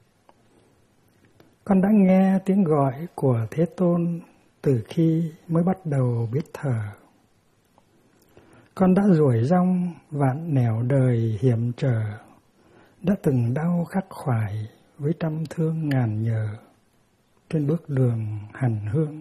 Con đã nghe tiếng gọi của Thế Tôn từ khi mới bắt đầu biết thở. Con đã ruổi rong vạn nẻo đời hiểm trở, đã từng đau khắc khoải với trăm thương ngàn nhờ trên bước đường hành hương.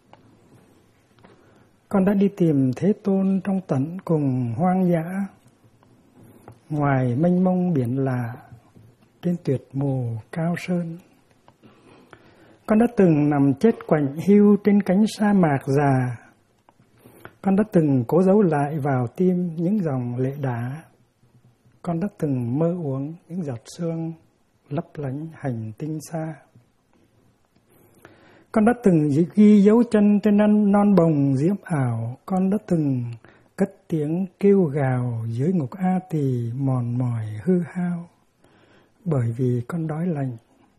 Con đã đi tìm Thế Tôn trong tận cùng hoang dã, ngoài mênh mông biển lạ, trên tuyệt mù cao sơn. Con đã từng nằm chết quạnh hiu trên cánh sa mạc già. Con đã từng cố giấu lại vào tim những dòng lệ đá. Con đã từng mơ uống những giọt sương lấp lánh hành tinh xa. Con đã từng ghi dấu chân trên non bồng diễm ảo. Con đã từng cất tiếng kêu gào dưới ngục A Tỳ mòn mỏi hư hao. Bởi vì con đói lạnh,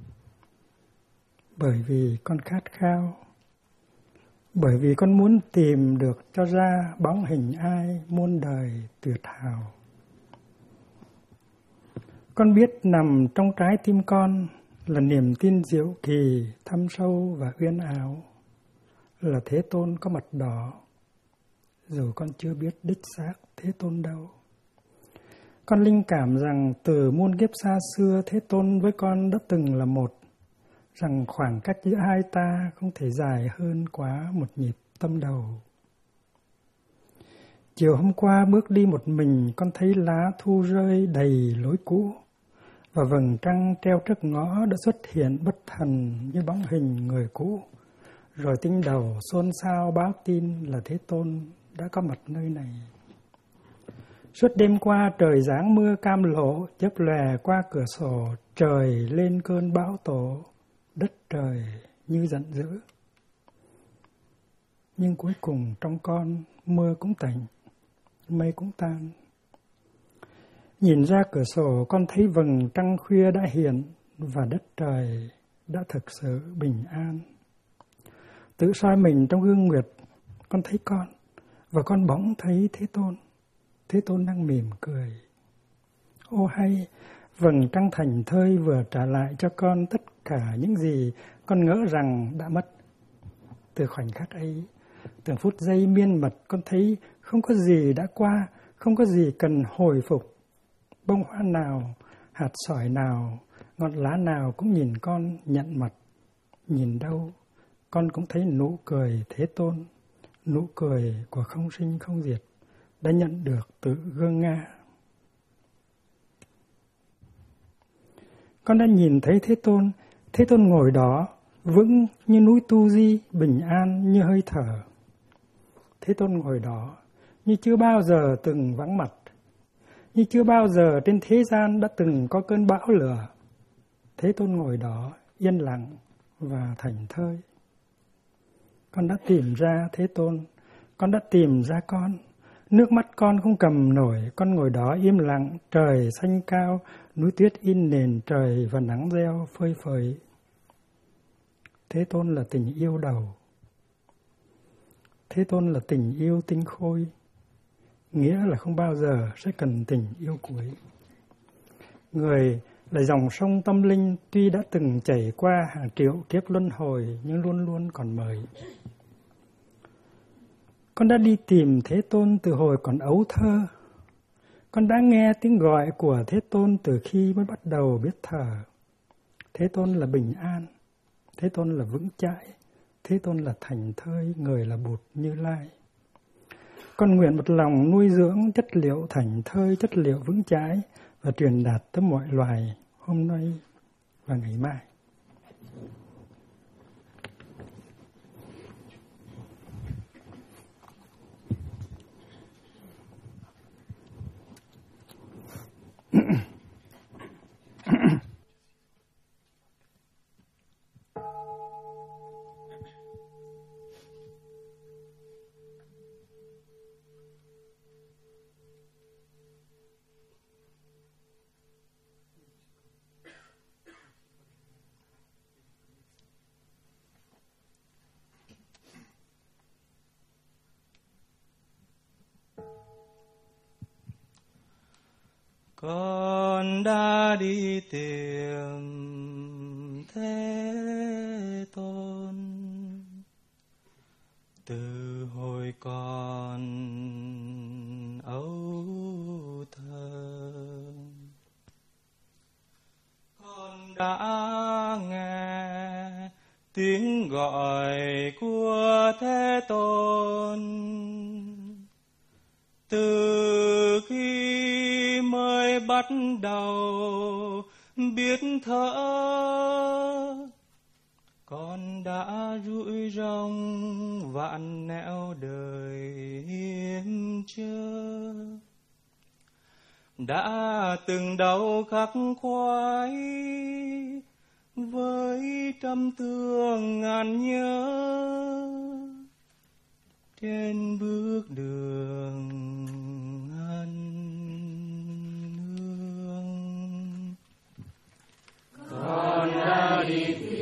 bởi vì con khát khao, bởi vì con muốn tìm được cho ra bóng hình ai muôn đời tuyệt hảo. Con biết nằm trong trái tim con là niềm tin diệu kỳ, thâm sâu và uyên ảo, là Thế Tôn có mặt đỏ, dù con chưa biết đích xác Thế Tôn đâu. Con linh cảm rằng từ muôn kiếp xa xưa, Thế Tôn với con đã từng là một, rằng khoảng cách giữa hai ta không thể dài hơn quá một nhịp tâm đầu. Chiều hôm qua bước đi một mình, con thấy lá thu rơi đầy lối cũ, và vầng trăng treo trước ngõ đã xuất hiện bất thần như bóng hình người cũ. Rồi tinh đầu xôn xao báo tin là Thế Tôn đã có mặt nơi này. Suốt đêm qua trời giáng mưa cam lộ, chớp lòe qua cửa sổ, trời lên cơn bão tổ, đất trời như giận dữ. Nhưng cuối cùng trong con, mưa cũng tạnh, mây cũng tan. Nhìn ra cửa sổ, con thấy vầng trăng khuya đã hiện và đất trời đã thực sự bình an. Tự soi mình trong gương nguyệt, con thấy con, và con bỗng thấy Thế Tôn. Thế Tôn đang mỉm cười. Ô hay, vầng trăng thành thơi vừa trả lại cho con tất cả những gì con ngỡ rằng đã mất. Từ khoảnh khắc ấy, từng phút giây miên mật, con thấy không có gì đã qua, không có gì cần hồi phục. Bông hoa nào, hạt sỏi nào, ngọn lá nào cũng nhìn con nhận mặt. Nhìn đâu, con cũng thấy nụ cười Thế Tôn, nụ cười của không sinh không diệt, đã nhận được từ gương Nga. Con đã nhìn thấy Thế Tôn ngồi đó, vững như núi Tu Di, bình an như hơi thở. Thế Tôn ngồi đó, như chưa bao giờ từng vắng mặt, như chưa bao giờ trên thế gian đã từng có cơn bão lửa. Thế Tôn ngồi đó, yên lặng và thảnh thơi. Con đã tìm ra Thế Tôn, con đã tìm ra con. Nước mắt con không cầm nổi, con ngồi đó im lặng, trời xanh cao, núi tuyết in nền trời và nắng reo phơi phới. Thế Tôn là tình yêu đầu. Thế Tôn là tình yêu tinh khôi, nghĩa là không bao giờ sẽ cần tình yêu cuối. Người là dòng sông tâm linh tuy đã từng chảy qua hàng triệu kiếp luân hồi nhưng luôn luôn còn mới. Con đã đi tìm Thế Tôn từ hồi còn ấu thơ. Con đã nghe tiếng gọi của Thế Tôn từ khi mới bắt đầu biết thở. Thế Tôn là bình an, Thế Tôn là vững chãi, Thế Tôn là thành thơi, người là Bụt Như Lai. Con nguyện một lòng nuôi dưỡng chất liệu thành thơi, chất liệu vững chãi và truyền đạt tới mọi loài hôm nay và ngày mai. Con đã đi tìm Thế Tôn từ hồi còn ấu thơ. Con đã nghe tiếng gọi của Thế Tôn từ khi mới bắt đầu biết thở. Con đã rủi rong vạn nẻo đời hiểm trở, đã từng đau khắc khoái với trăm thương ngàn nhớ trên bước đường an hương. Con đã đi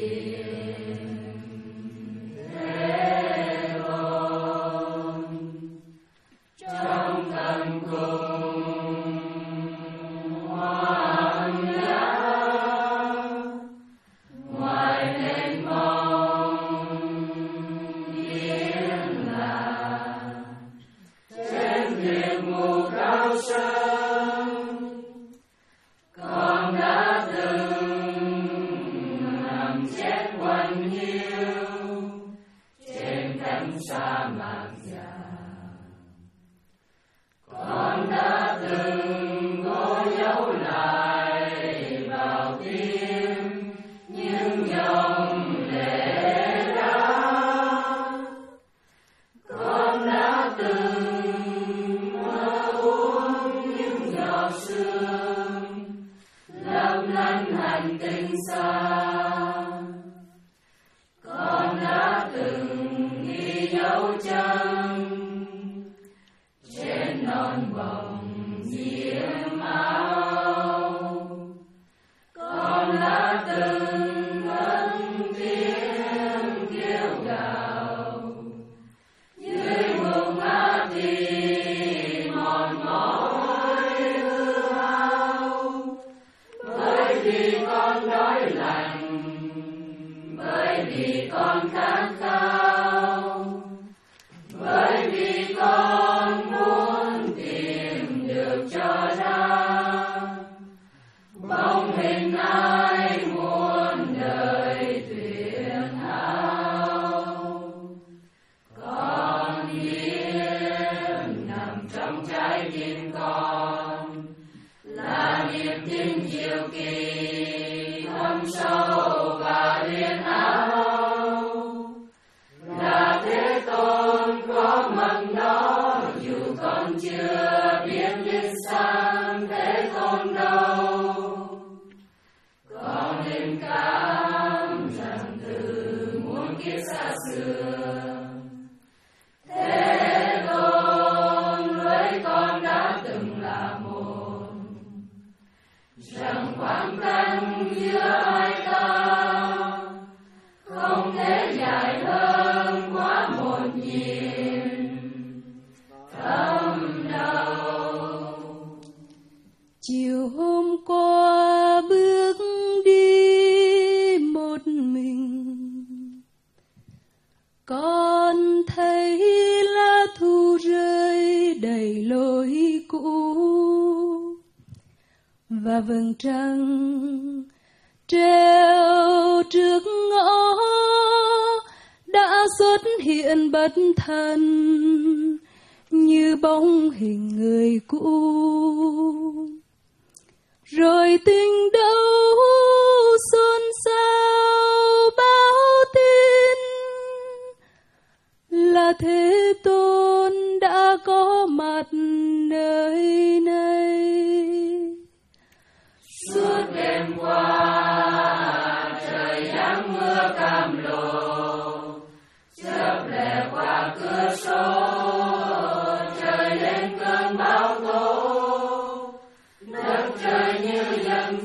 chiều hôm qua bước đi một mình, con thấy lá thu rơi đầy lối cũ và vầng trăng treo trước ngõ đã xuất hiện bất thần như bóng hình người cũ. Rồi tình đâu xôn xao báo tin là Thế Tôn đã có mặt nơi này. Suốt đêm qua trời giáng mưa cam lồ, chớp lẻ qua cửa sổ trời lên cơn bão tố. Đất trời như dần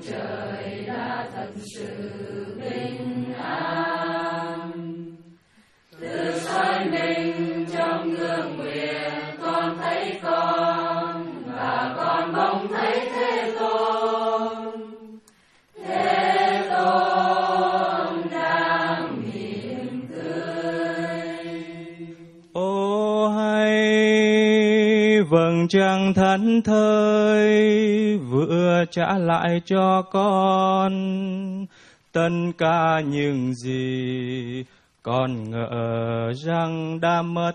trời đã thật sự bình an. Từ soi mình trong gương nguyện, con thấy con và con bỗng thấy Thế Tôn. Thế Tôn đang mỉm cười. Ô hay vầng trăng thẫn thơi vừa trả lại cho con tất cả những gì con ngỡ rằng đã mất.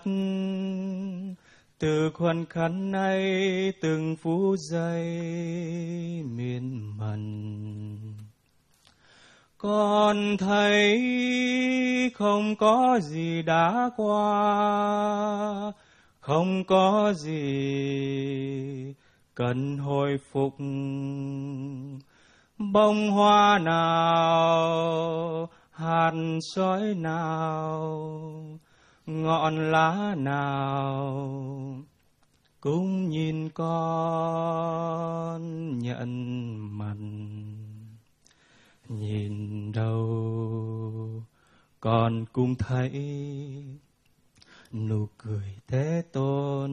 Từ khoảnh khắc này từng phút giây miên man, con thấy không có gì đã qua, không có gì cần hồi phục. Bông hoa nào, hạt sói nào, ngọn lá nào cũng nhìn con nhận mặt. Nhìn đâu con cũng thấy nụ cười Thế Tôn,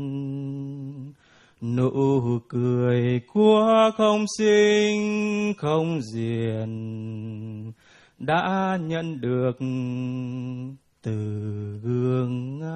nụ cười của không sinh không diệt đã nhận được từ gương